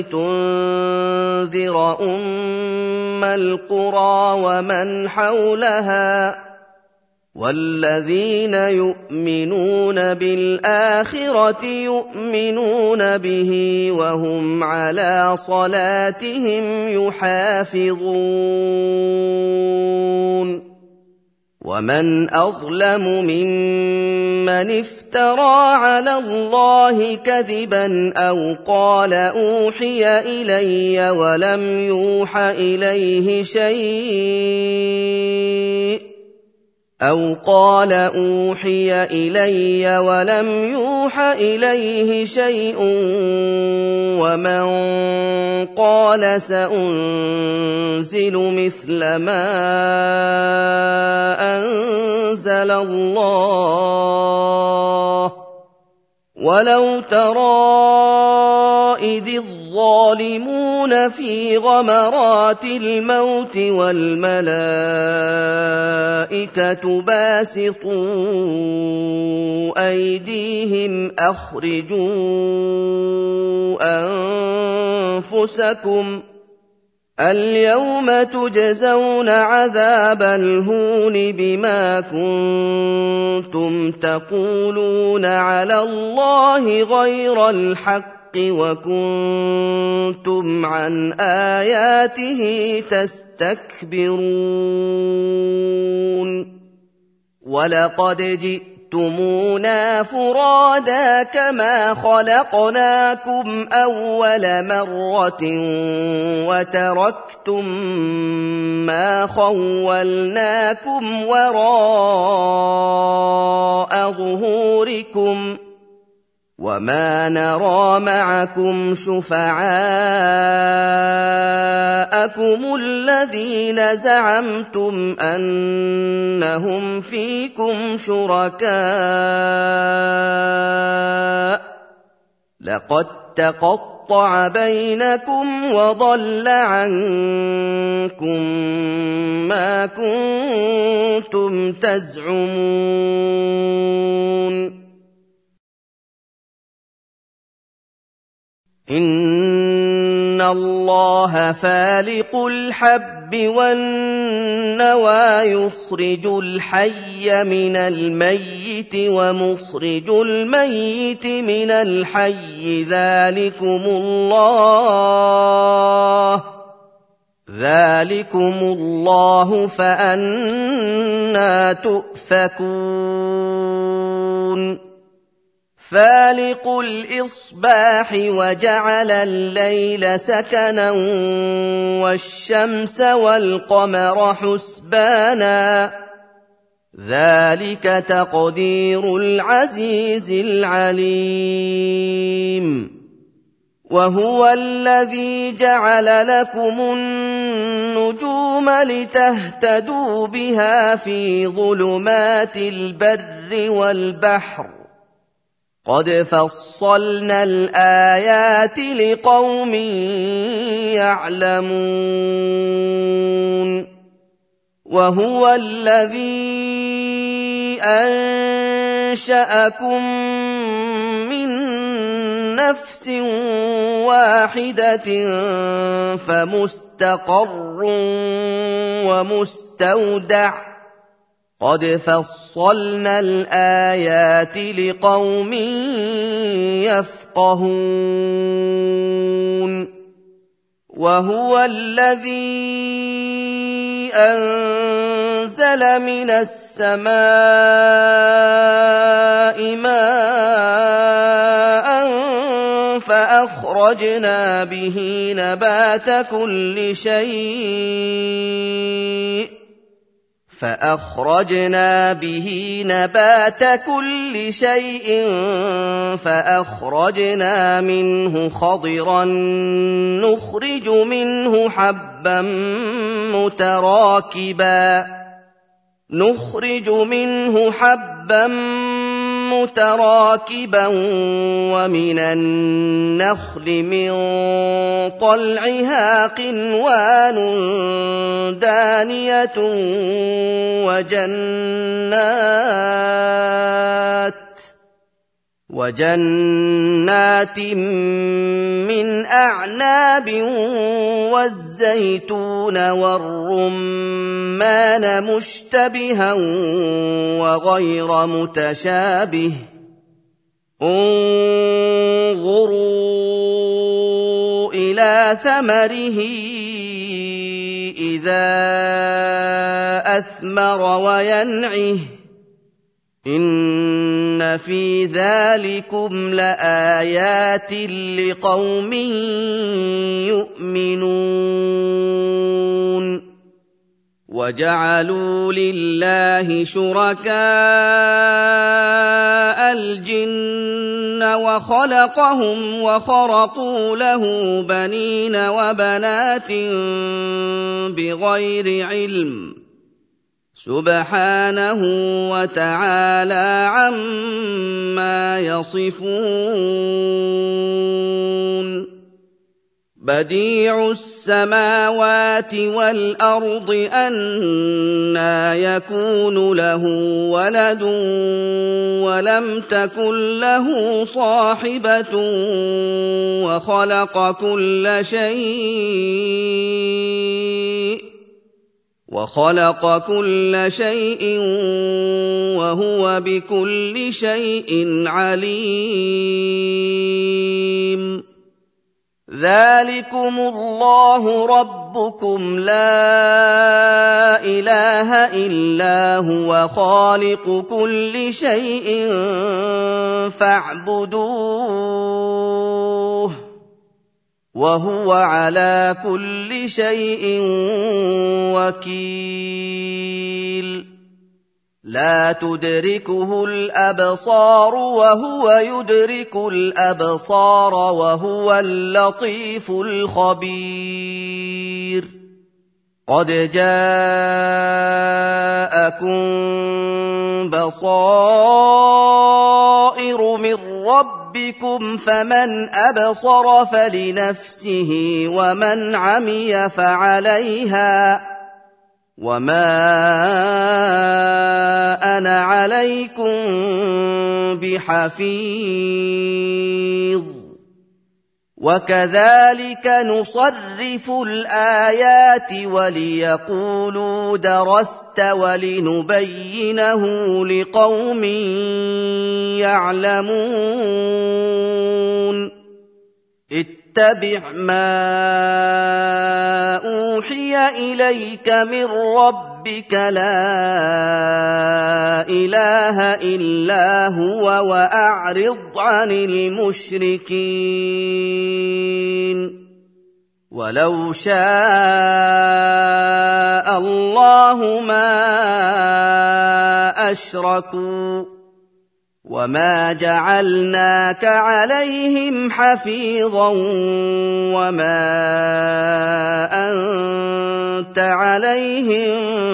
ولتنذر أم القرى ومن حولها والذين يؤمنون بالآخرة يؤمنون به وهم على صلاتهم يحافظون ومن أظلم ممن افترى على الله كذبا أو قال أوحي إلي ولم يوح إليه شيء أو قال أوحي إلي ولم يوح إليه شيء ومن قال سأنزل مثل ما أنزل الله ولو ترى إذ الظالمون في غمرات الموت والملائكة باسطوا أيديهم أخرجوا أنفسكم اليوم تجزون عذاب الهون بما كنتم تقولون على الله غير الحق وكنتم عن آياته تستكبرون ولقد جئتم جئتمونا فرادا كما خلقناكم أول مرة وتركتم ما خولناكم وراء ظهوركم وما نرى معكم شفعاءكم الذين زعمتم أنهم فيكم شركاء لقد تقطع بينكم وضل عنكم ما كنتم تزعمون إن الله فالق الحب والنوى يخرج الحي من الميت ومخرج الميت من الحي ذلكم الله ذلكم الله فأنى تؤفكون فالق الإصباح وجعل الليل سكنا والشمس والقمر حسبانا ذلك تقدير العزيز العليم وهو الذي جعل لكم النجوم لتهتدوا بها في ظلمات البر والبحر قد فصلنا الآيات لقوم يعلمون وهو الذي أنشأكم من نفس واحدة فمستقر ومستودع قد فصلنا الآيات لقوم يفقهون وهو الذي أنزل من السماء ماء فأخرجنا به نبات كل شيء فأخرجنا به نبات كل شيء فأخرجنا منه خضرا نخرج منه حبا متراكبا نخرج منه حبا متراكبا ومن النخل من طلعها قنوان دانية وجنات وجنات من أعناب والزيتون والرمان مشتبها وغير متشابه انظروا إلى ثمره إذا أثمر وينعه إن في ذلكم لآيات لقوم يؤمنون وجعلوا لله شركاء الجن وخلقهم وخرقوا له بنين وبنات بغير علم سبحانه وتعالى عما يصفون بديع السماوات والأرض أنى يكون له ولد ولم تكن له صاحبة وخلق كل شيء وخلق كل شيء وهو بكل شيء عليم ذلكم الله ربكم لا إله إلا هو خالق كل شيء فاعبدوه وهو على كل شيء وكيل لا تدركه الأبصار وهو يدرك الأبصار وهو اللطيف الخبير قد جاءكم بصائر من ربكم فمن أبصر فلنفسه ومن عمي فعليها وما أنا عليكم بحفيظ وكذلك نصرف الآيات وليقولوا درست ولنبينه لقوم يعلمون اتبع ما أوحي إليك من ربك لا إله إلا هو وأعرض عن المشركين ولو شاء الله ما أشركوا وما جعلناك عليهم حفيظا وما أنت عليهم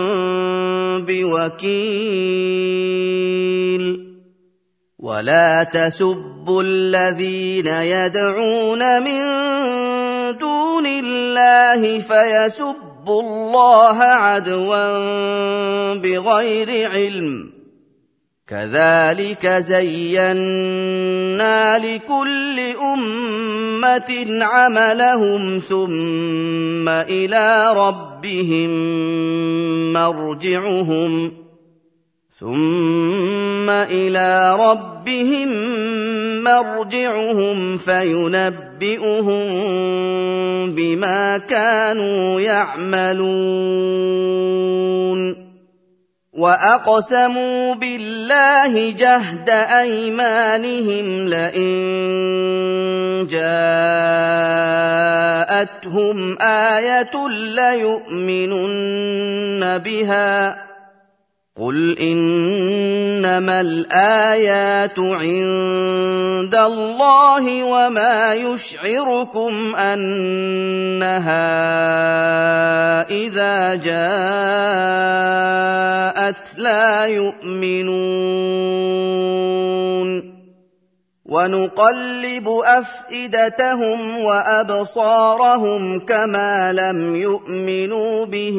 بوكيل ولا تسبوا الذين يدعون من دون الله فيسبوا الله عدوا بغير علم كذلك زينا لكل أمة عملهم ثم إلى ربهم مرجعهم ثم إلى ربهم مرجعهم فينبئهم بما كانوا يعملون وأقسموا بالله جهد أيمانهم لئن جاءتهم آية ليؤمنن بها قل إنما الآيات عند الله وما يشعركم أنها إذا جاءت لا يؤمنون ونقلب أفئدتهم وأبصارهم كما لم يؤمنوا به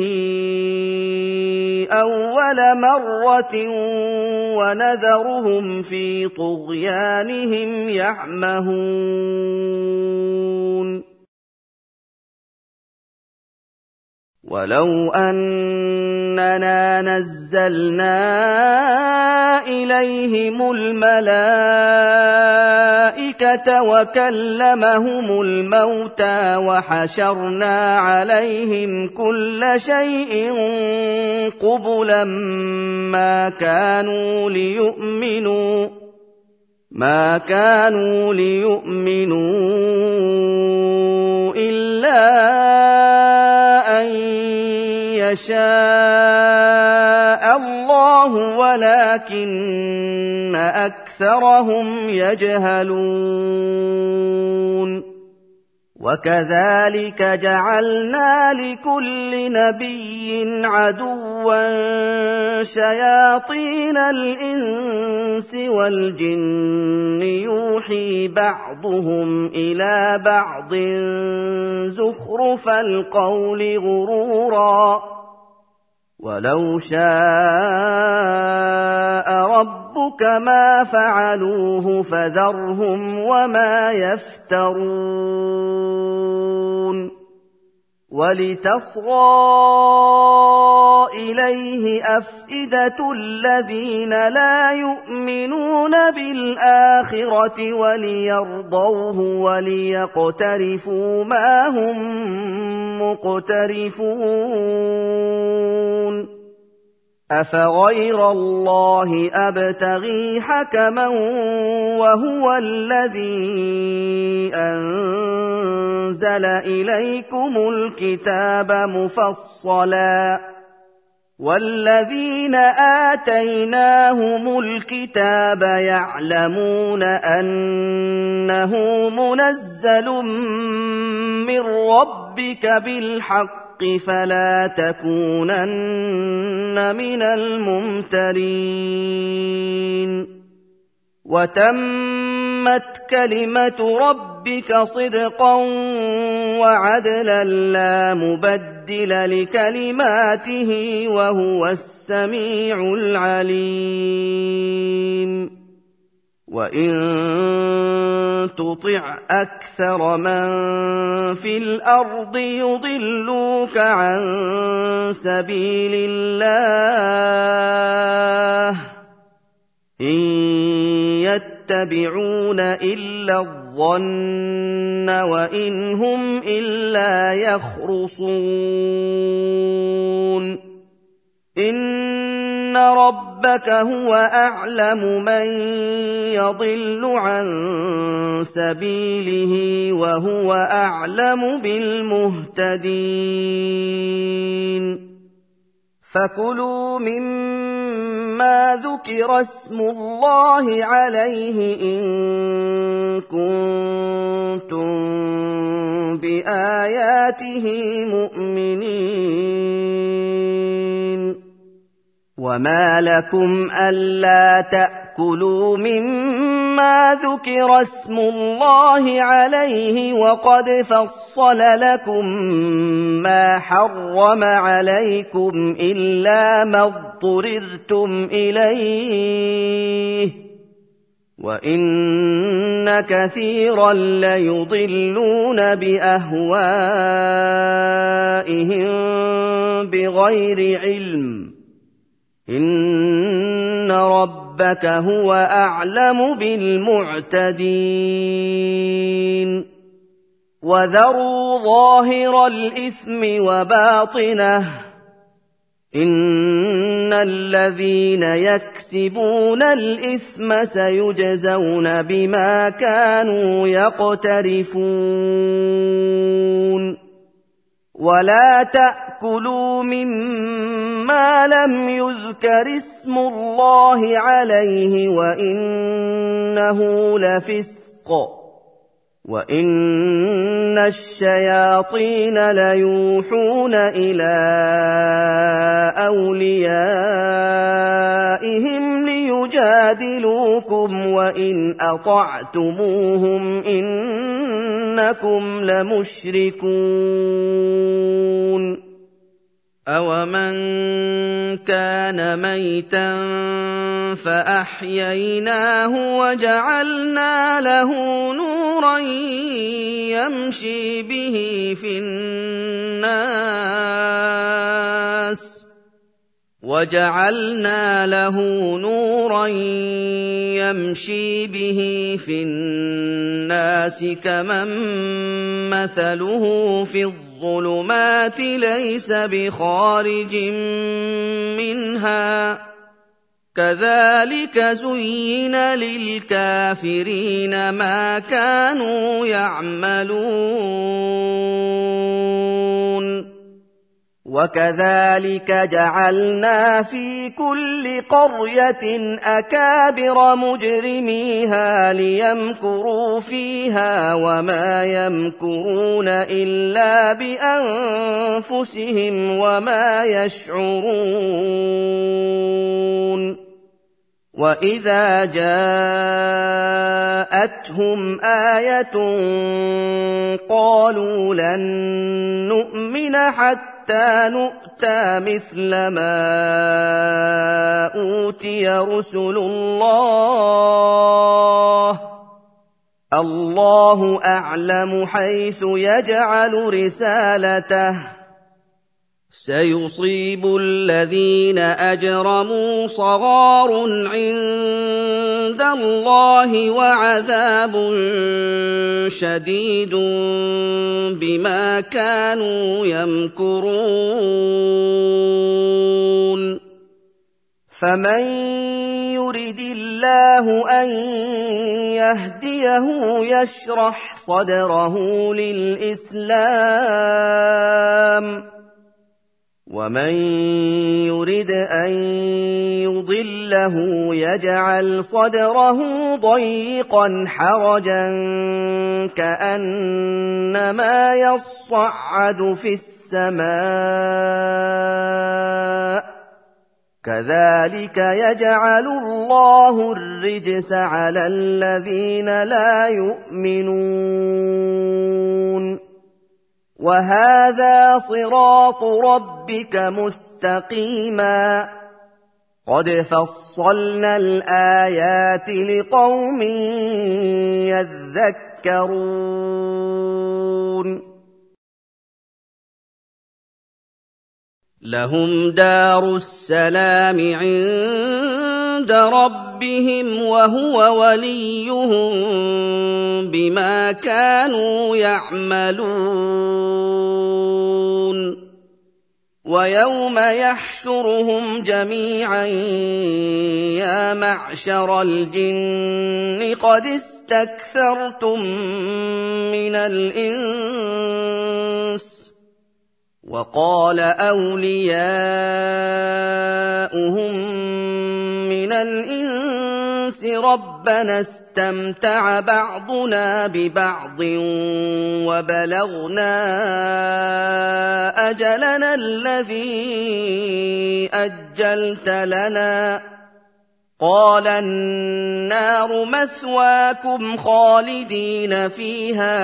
أول مرة ونذرهم في طغيانهم يعمهون ولو أننا نزلنا إليهم الملائكة وكلمهم الموتى وحشرنا عليهم كل شيء قبلا ما كانوا ليؤمنوا ما كانوا ليؤمنوا إلا أن يشاء الله ولكن أكثرهم يجهلون وكذلك جعلنا لكل نبي عدوا شياطين الإنس والجن يوحي بعضهم إلى بعض زخرف القول غرورا ولو شاء ربك ما فعلوه فذرهم وما يفترون ولتصغى إليه أفئدة الذين لا يؤمنون بالآخرة الْآخِرَةِ وَلِيَرْضَوْهُ وَلِيَقْتَرِفُوا مَا هُم مُّقْتَرِفُونَ أَفَغَيْرَ اللَّهِ أَبْتَغِي حَكَمًا وَهُوَ الَّذِي أَنزَلَ إِلَيْكُمُ الْكِتَابَ مُفَصَّلًا وَالَّذِينَ آتَيْنَاهُمُ الْكِتَابَ يَعْلَمُونَ أَنَّهُ مُنَزَّلٌ مِّن رَّبِّكَ بِالْحَقِّ فَلَا تَكُونَنَّ مِنَ الْمُمْتَرِينَ وَتَمَّتْ كَلِمَةُ رَبِّكَ صِدْقًا وَعَدْلًا لَّا مُبَدِّلَ لِكَلِمَاتِهِ وَهُوَ السَّمِيعُ الْعَلِيمُ وَإِن تُطِعْ أَكْثَرَ مَن فِي الْأَرْضِ يُضِلُّوكَ عَن سَبِيلِ اللَّهِ إِن يَتَّبِعُونَ إِلَّا الظَّنَّ وَإِنْ هُمْ إِلَّا يَخْرُصُونَ إِنَّ رَبَّكَ هُوَ أَعْلَمُ مَن يَضِلُّ عَن سَبِيلِهِ وَهُوَ أَعْلَمُ بِالْمُهْتَدِينَ فَكُلُوا مِمَّا ذُكِرَ اسْمُ اللَّهِ عَلَيْهِ إِن كُنتُم بِآيَاتِهِ مُؤْمِنِينَ وَمَا لَكُمْ أَلَّا تَأْكُلُوا مِمَّا ذُكِرَ اسْمُ اللَّهِ عَلَيْهِ وَقَدْ فَصَّلَ لَكُم مَّا حَرَّمَ عَلَيْكُمْ إِلَّا مَا اضْطُرِرْتُمْ إِلَيْهِ وَإِنَّ كَثِيرًا لَّيُضِلُّونَ بِأَهْوَائِهِم بِغَيْرِ عِلْمٍ إِنَّ رَبَّكَ هُوَ أَعْلَمُ بِالْمُعْتَدِينَ وَذَرُوا ظَاهِرَ الْإِثْمِ وَبَاطِنَهُ إِنَّ الَّذِينَ يَكْسِبُونَ الْإِثْمَ سَيُجْزَوْنَ بِمَا كَانُوا يَقْتَرِفُونَ وَلَا تَأْكُلُوا مِمَّا لَمْ يُذْكَرِ اسْمُ اللَّهِ عَلَيْهِ وَإِنَّهُ لَفِسْقٌ وَإِنَّ الشَّيَاطِينَ لَيُوحُونَ إِلَىٰ أَوْلِيَائِهِمْ لِيُجَادِلُوكُمْ وَإِنْ أَطَعْتُمُوهُمْ إِنَّكُمْ لَمُشْرِكُونَ أَوَمَن كَانَ مَيْتًا فَأَحْيَيْنَاهُ وَجَعَلْنَا لَهُ نُورًا يَمْشِي بِهِ فِي النَّاسِ وَجَعَلْنَا لَهُ نُورًا يَمْشِي بِهِ فِي النَّاسِ كَمَن مَّثَلُهُ فِي الظُّلُمَاتِ لَيْسَ بِخَارِجٍ مِّنْهَا كَذَٰلِكَ زُيِّنَ لِلْكَافِرِينَ مَا كَانُوا يَعْمَلُونَ وَكَذَٰلِكَ جَعَلْنَا فِي كُلِّ قَرْيَةٍ أَكَابِرَ مُجْرِمِيهَا لِيَمْكُرُوا فِيهَا وَمَا يَمْكُرُونَ إِلَّا بِأَنفُسِهِمْ وَمَا يَشْعُرُونَ وَإِذَا جَاءَتْهُمْ آيَةٌ قَالُوا لَن نُّؤْمِنَ حَتَّىٰ نُؤْتَىٰ مِثْلَ مَا أُوتِيَ رُسُلُ اللَّهِ ۖ اللَّهُ أَعْلَمُ حَيْثُ يَجْعَلُ رِسَالَتَهُ ۗ سيصيب الذين أجرموا صغار عند الله وعذاب شديد بما كانوا يمكرون فمن يرد الله أن يهديه يشرح صدره للإسلام ومن يرد أن يضله يجعل صدره ضيقا حرجا كأنما يصعد في السماء كذلك يجعل الله الرجس على الذين لا يؤمنون وهذا صراط ربك مستقيما قد فصلنا الآيات لقوم يذكرون لهم دار السلام عند ربهم وهو وليهم بما كانوا يعملون ويوم يحشرهم جميعا يا معشر الجن قد استكثرتم من الإنس وقال أولياؤهم من الإنس ربنا استمتع بعضنا ببعض وبلغنا أجلنا الذي أجلت لنا قال النار مثواكم خالدين فيها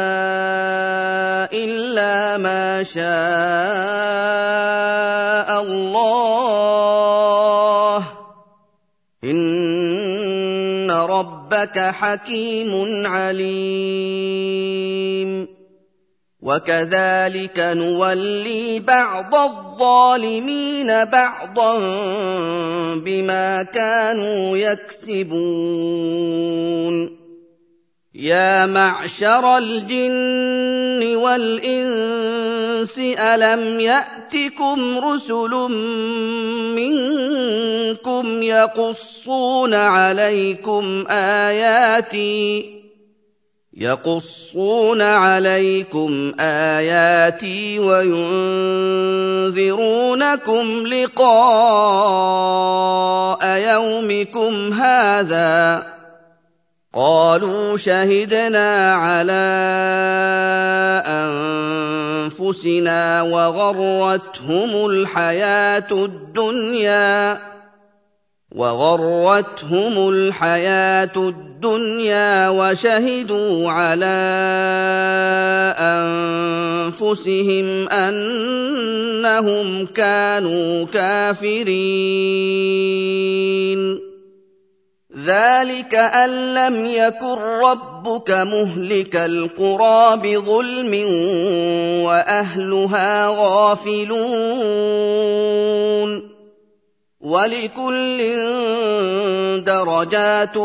إلا ما شاء الله إن ربك حكيم عليم وكذلك نولي بعض الظالمين بعضا بما كانوا يكسبون يا معشر الجن والإنس ألم يأتكم رسل منكم يقصون عليكم آياتي يقصون عليكم آياتي وينذرونكم لقاء يومكم هذا قالوا شهدنا على أنفسنا وغرتهم الحياة الدنيا وغرتهم الحياة الدنيا وشهدوا على أنفسهم أنهم كانوا كافرين ذلك أن لم يكن ربك مهلك القرى بظلم وأهلها غافلون ولكل درجات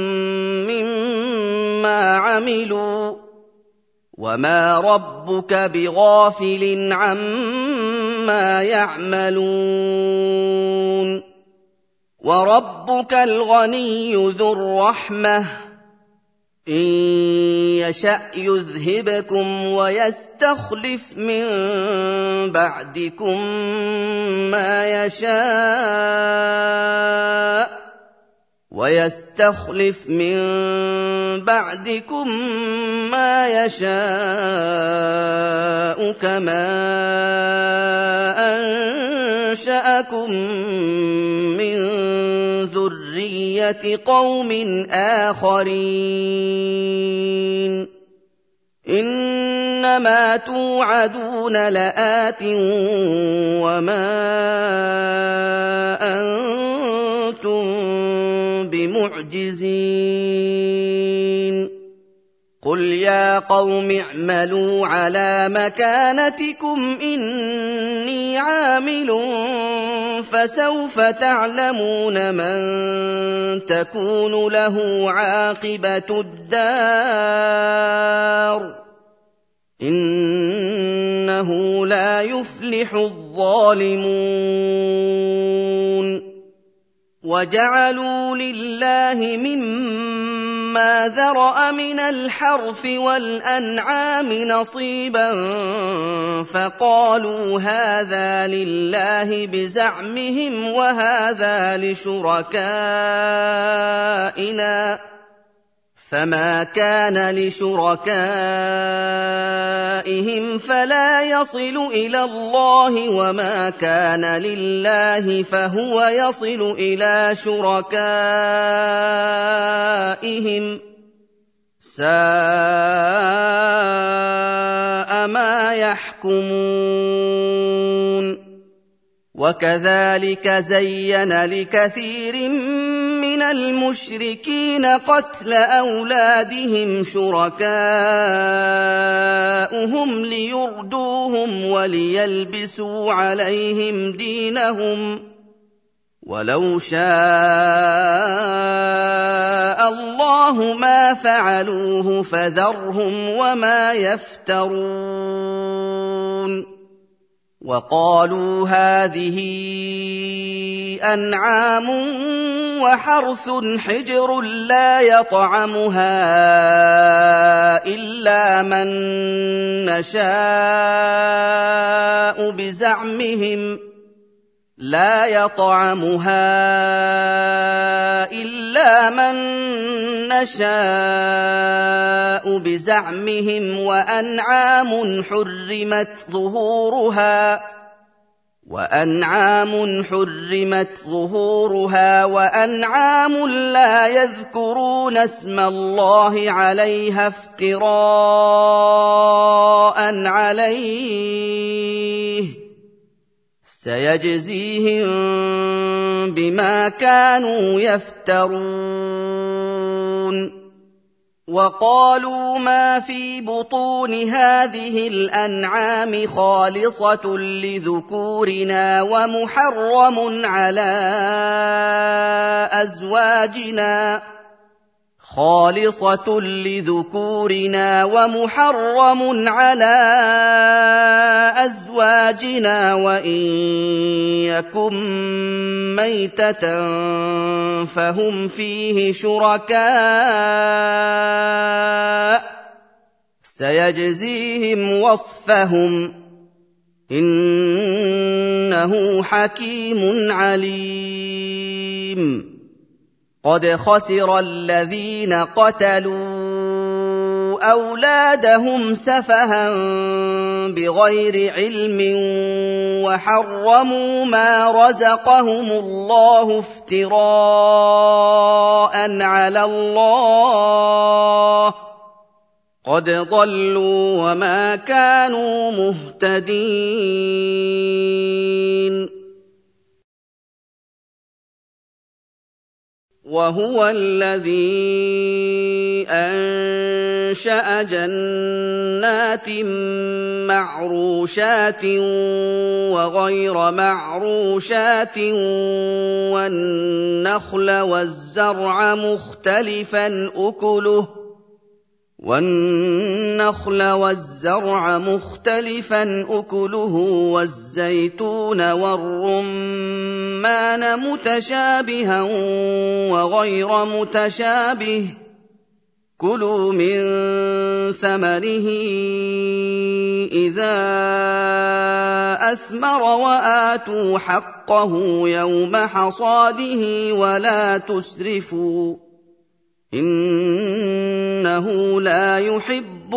مما عملوا وما ربك بغافل عما يعملون وربك الغني ذو الرحمة إن يشأ يذهبكم ويستخلف من بعدكم ما يشاء ويستخلف من بعدكم ما يشاء كما أنشأكم من ذرية قوم آخرين إنما توعدون لآت وما أنتم بمعجزين قُلْ يَا قَوْمِ اعْمَلُوا عَلَىٰ مَكَانَتِكُمْ إِنِّي عَامِلٌ فَسَوْفَ تَعْلَمُونَ مَن تَكُونُ لَهُ عَاقِبَةُ الدَّارِ ۗ إِنَّهُ لَا يُفْلِحُ الظَّالِمُونَ. وَجَعَلُوا لِلَّهِ مِمَّا ذَرَأَ مِنَ الْحَرْثِ وَالْأَنْعَامِ نَصِيبًا فَقَالُوا هَٰذَا لِلَّهِ بِزَعْمِهِمْ وَهَٰذَا لِشُرَكَائِنَا ۖ فَمَا كَانَ لِشُرَكَائِهِمْ فَلَا يَصِلُ إِلَى اللَّهِ وَمَا كَانَ لِلَّهِ فَهُوَ يَصِلُ إِلَىٰ شُرَكَائِهِمْ ۗ سَاءَ مَا يَحْكُمُونَ. وَكَذَٰلِكَ زَيَّنَ لِكَثِيرٍ مِّنَ الْمُشْرِكِينَ قَتْلَ أَوْلَادِهِمْ شُرَكَاؤُهُمْ لِيُرْدُوهُمْ وَلِيَلْبِسُوا عَلَيْهِمْ دِينَهُمْ ۖ وَلَوْ شَاءَ اللَّهُ مَا فَعَلُوهُ فَذَرْهُمْ وَمَا يَفْتَرُونَ. وَقَالُوا هَٰذِهِ أَنْعَامٌ وَحَرْثٌ حِجْرٌ لَّا يَطْعَمُهَا إِلَّا مَن نَّشَاءُ بِزَعْمِهِمْ لا يطعمها إلا من نشاء بزعمهم وأنعام حرمت ظهورها وأنعام حرمت ظهورها وأنعام لا يذكرون اسم الله عليها افتراء عليه سيجزيهم بما كانوا يفترون. وقالوا ما في بطون هذه الأنعام خالصة لذكورنا ومحرم على أزواجنا خالصة لذكورنا ومحرم على أزواجنا وإن يكن ميتة فهم فيه شركاء سيجزيهم وصفهم إنه حكيم عليم. قد خسر الذين قتلوا أولادهم سفها بغير علم وحرموا ما رزقهم الله افتراء على الله قد ضلوا وما كانوا مهتدين. وهو الذي أنشأ جنات معروشات وغير معروشات والنخل والزرع مختلفا أكله والنخل والزرع مختلفا أكله والزيتون والرمان متشابها وغير متشابه كلوا من ثمره إذا أثمر وآتوا حقه يوم حصاده ولا تسرفوا إنه لا يحب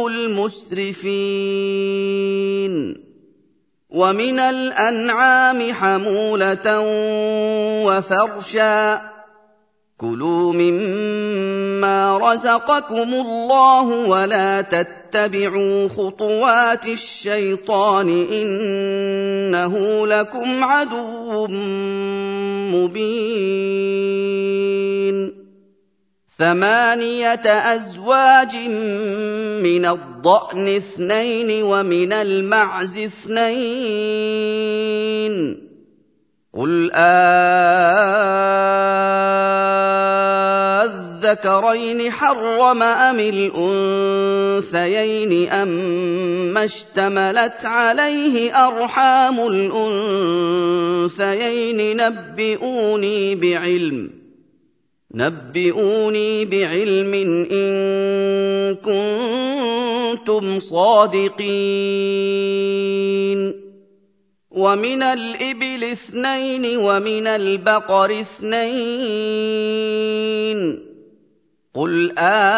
المسرفين. ومن الأنعام حمولة وفرشا كلوا مما رزقكم الله ولا تتبعوا خطوات الشيطان إنه لكم عدو مبين. ثمانية أزواج من الضأن اثنين ومن المعز اثنين قل أذكرين حرم أم الأنثيين أما اشتملت عليه أرحام الأنثيين نبئوني بعلم نبئوني بعلم إن كنتم صادقين ومن الإبل اثنين ومن البقر اثنين قل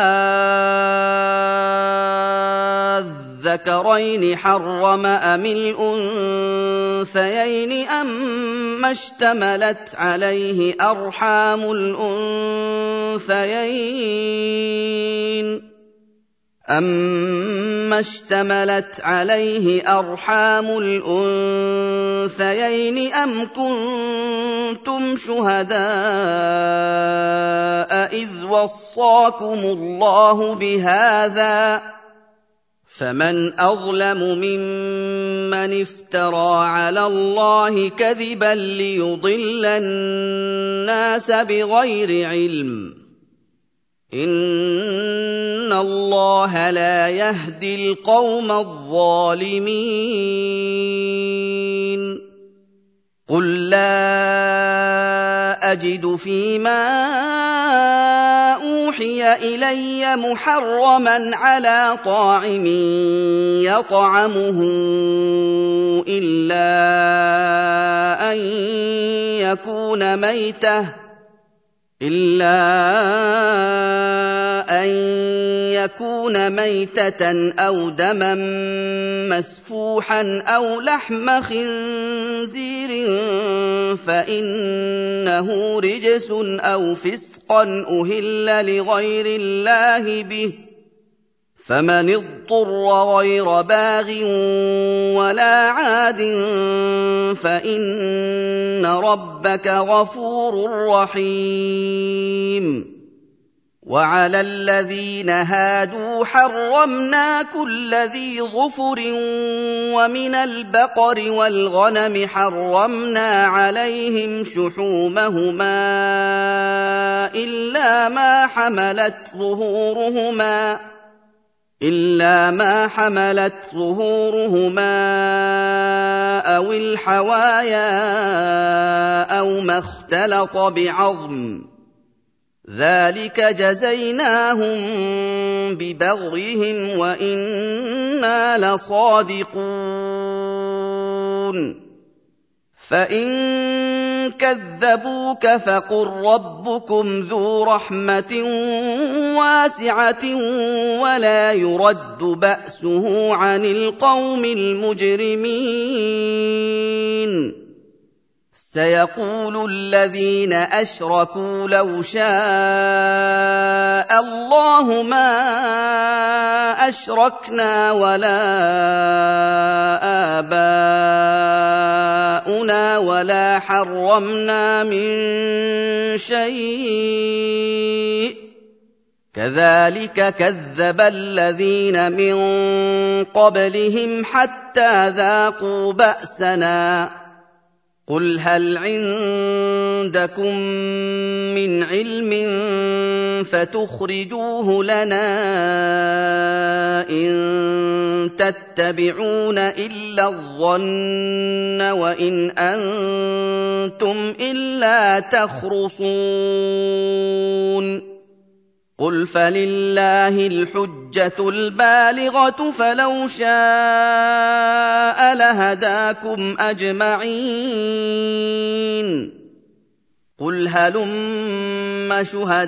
أذكرين حرم أم الأنثيين أما اشتملت عليه أرحام الأنثيين أما اشتملت عليه أرحام الأنثيين أم كنتم شهداء إذ وصاكم الله بهذا فمن أظلم ممن افترى على الله كذبا ليضل الناس بغير علم إن الله لا يهدي القوم الظالمين قل لا أجد فيما أوحي إلي محرما على طاعم يطعمه إلا أن يكون ميتة إلا أن يكون ميتة أو دما مسفوحا أو لحم خنزير فإنه رجس أو فسقا أهل لغير الله به فمن اضطر غير باغ ولا عاد فإن ربك غفور رحيم وعلى الذين هادوا حرمنا كل ذي ظفر ومن البقر والغنم حرمنا عليهم شحومهما إلا ما حملت ظهورهما إلا ما حملت ظهورهما أو الحوايا أو ما اختلط بعظم ذلك جزيناهم ببغيهم وإنا لصادقون فإن كذبوك فقل ربكم ذو رحمة واسعة ولا يرد بأسه عن القوم المجرمين سيقول الذين أشركوا لو شاء الله ما أشركنا ولا آباؤنا ولا حرمنا من شيء كذلك كذب الذين من قبلهم حتى ذاقوا بأسنا قل هل عندكم من علم فتخرجوه لنا إن تتبعون إلا الظن وإن أنتم إلا تخرصون قل فلله الحجة البالغة فلو شاء لهداكم أجمعين قل هلم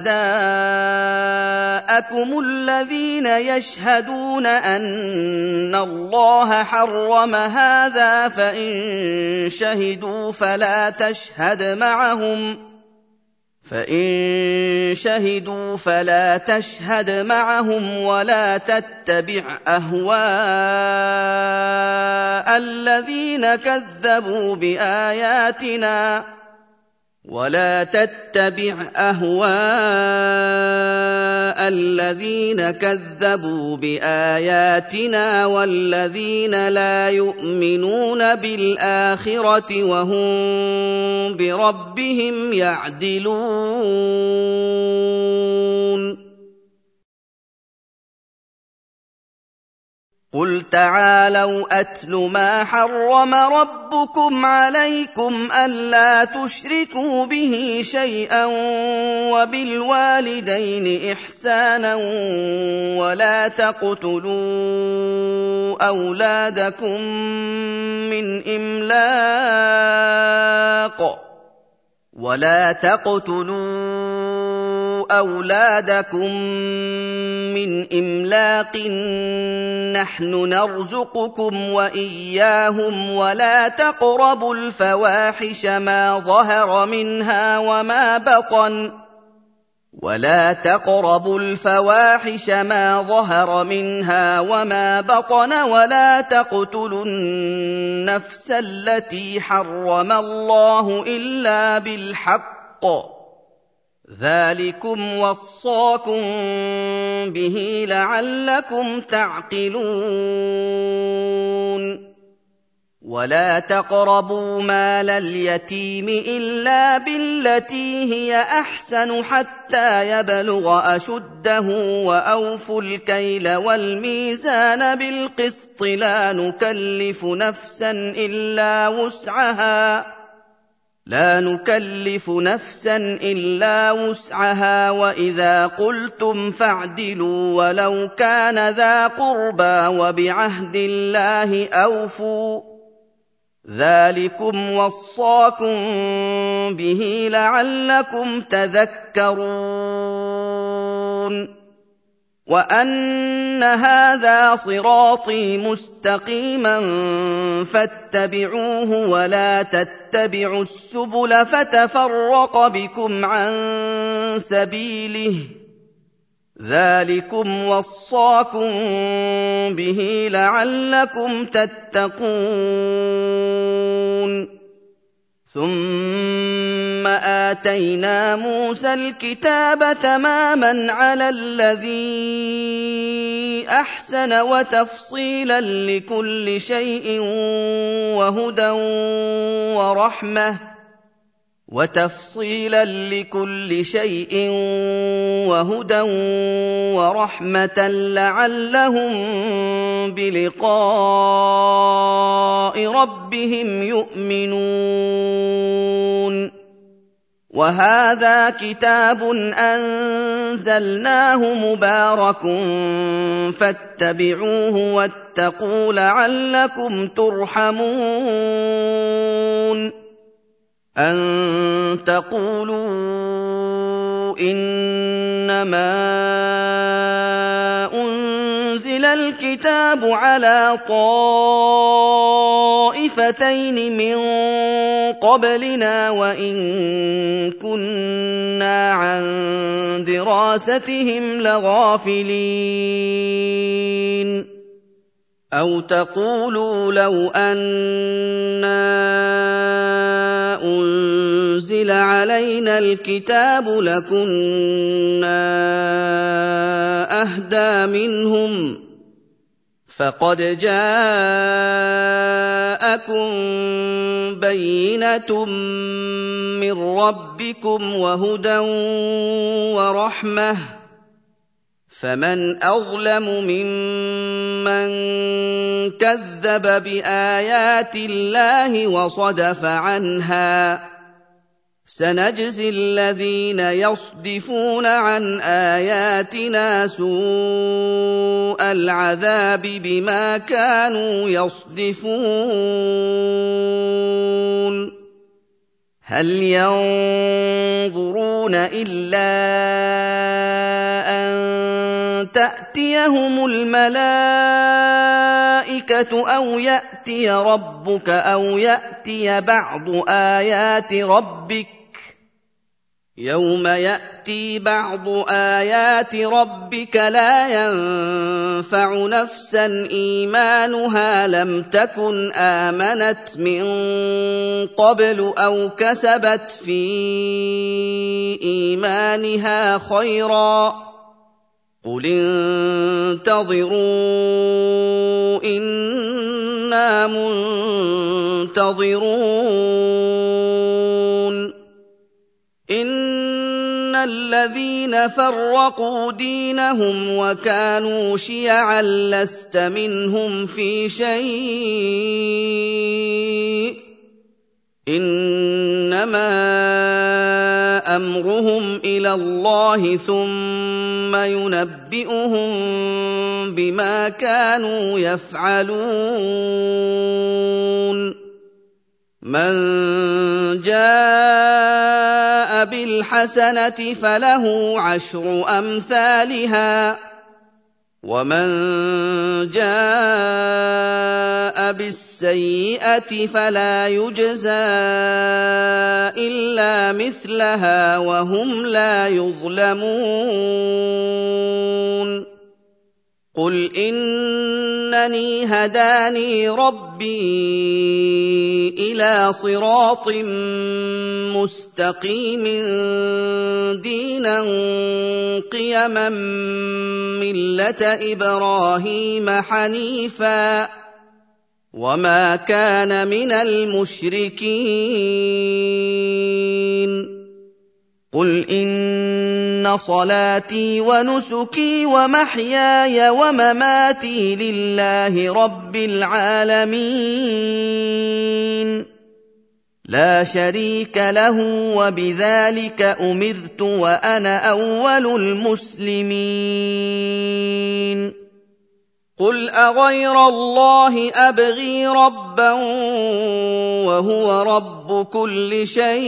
شهداءكم الذين يشهدون أن الله حرم هذا فإن شهدوا فلا تشهد معهم فإن شهدوا فلا تشهد معهم ولا تتبع أهواء الذين كذبوا بآياتنا ولا تتبع أهواء الذين كذبوا بآياتنا والذين لا يؤمنون بالآخرة وهم بربهم يعدلون قل تعالوا أتل ما حرم ربكم عليكم ألا تشركوا به شيئا وبالوالدين إحسانا ولا تقتلوا أولادكم من إملاق ولا تقتلوا أولادكم من إملاق نحن نرزقكم وإياهم ولا تقربوا الفواحش ما ظهر منها وما بطن ولا تقربوا الفواحش ما ظهر منها وما بطن ولا تقتلوا النفس التي حرم الله إلا بالحق ذلكم وصاكم به لعلكم تعقلون ولا تقربوا مال اليتيم إلا بالتي هي أحسن حتى يبلغ أشده وأوفوا الكيل والميزان بالقسط لا نكلف نفسا إلا وسعها لا نكلف نفسا إلا وسعها وإذا قلتم فاعدلوا ولو كان ذا قربى وبعهد الله أوفوا ذلكم وصاكم به لعلكم تذكرون وأن هذا صراطي مستقيما فاتبعوه ولا تتبعوا السبل فتفرق بكم عن سبيله ذلكم وصاكم به لعلكم تتقون ثم آتينا موسى الكتاب تماما على الذي أحسن وتفصيلا لكل شيء وهدى ورحمة وتفصيلا لكل شيء وهدى ورحمة لعلهم بلقاء ربهم يؤمنون وهذا كتاب أنزلناه مبارك فاتبعوه واتقوا لعلكم ترحمون أن تقولوا إنما أنزل الكتاب على طائفتين من قبلنا وإن كنا عن دراستهم لغافلين أو تقولوا لو أنا أنزل علينا الكتاب لكنا أهدى منهم فقد جاءكم بينة من ربكم وهدى ورحمة فمن أظلم ممن كذب بآيات الله وصدف عنها سنجزي الذين يصدفون عن آياتنا سوء العذاب بما كانوا يصدفون هل ينظرون إلا أن تأتيهم الملائكة أو يأتي ربك أو يأتي بعض آيات ربك يَوْمَ يَأْتِي بَعْضُ آيَاتِ رَبِّكَ لَا يَنفَعُ نَفْسًا إِيمَانُهَا لَمْ تَكُنْ آمَنَتْ مِن قَبْلُ أَوْ كَسَبَتْ فِي إِيمَانِهَا خَيْرًا ۗ قُلِ انتَظِرُوا إِنَّا مُنتَظِرُونَ إِنَّ الَّذِينَ فَرَّقُوا دِينَهُمْ وَكَانُوا شِيَعًا لَّسْتَ مِنْهُمْ فِي شَيْءٍ ۚ إِنَّمَا أَمْرُهُمْ إِلَى اللَّهِ ثُمَّ يُنَبِّئُهُم بِمَا كَانُوا يَفْعَلُونَ مَن جَاءَ بِالْحَسَنَةِ فَلَهُ عَشْرُ أَمْثَالِهَا ۖ وَمَن جَاءَ بِالسَّيِّئَةِ فَلَا يُجْزَىٰ إِلَّا مِثْلَهَا وَهُمْ لَا يُظْلَمُونَ قُلْ إِنَّنِي هَدَانِي رَبِّي إِلَىٰ صِرَاطٍ مُّسْتَقِيمٍ دِينًا قِيَمًا مِّلَّةَ إِبْرَاهِيمَ حَنِيفًا ۖ وَمَا كَانَ مِنَ الْمُشْرِكِينَ قُلْ إِنَّ صَلَاتِي وَنُسُكِي وَمَحْيَايَ وَمَمَاتِي لِلَّهِ رَبِّ الْعَالَمِينَ لَا شَرِيكَ لَهُ ۖ وَبِذَٰلِكَ أُمِرْتُ وَأَنَا أَوَّلُ الْمُسْلِمِينَ قُلْ أَغَيْرَ اللَّهِ أَبْغِي رَبًّا وَهُوَ رَبُّ كُلِّ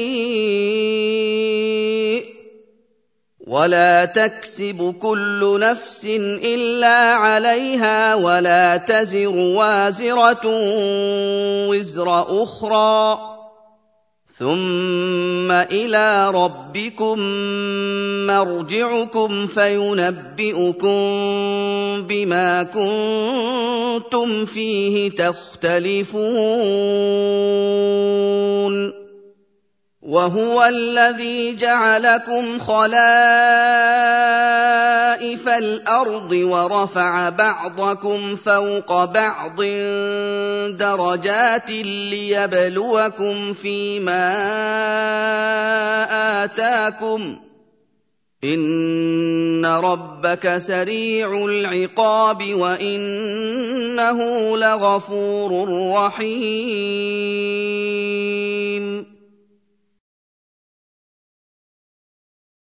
شَيْءٍ ۖ وَلَا تَكْسِبُ كُلُّ نَفْسٍ إِلَّا عَلَيْهَا وَلَا تَزِرُ وَازِرَةٌ وِزْرَ أُخْرَىٰ ۗ ثُمَّ إِلَىٰ رَبِّكُم مَّرْجِعُكُمْ فَيُنَبِّئُكُم بِمَا كُنتُمْ فِيهِ تَخْتَلِفُونَ وَهُوَ الَّذِي جَعَلَكُمْ خَلَائِفَ الْأَرْضِ وَرَفَعَ بَعْضَكُمْ فَوْقَ بَعْضٍ دَرَجَاتٍ لِّيَبْلُوَكُمْ فِيمَا آتَاكُمْ ۗ إِنَّ رَبَّكَ سَرِيعُ الْعِقَابِ وَإِنَّهُ لَغَفُورٌ رَّحِيمٌ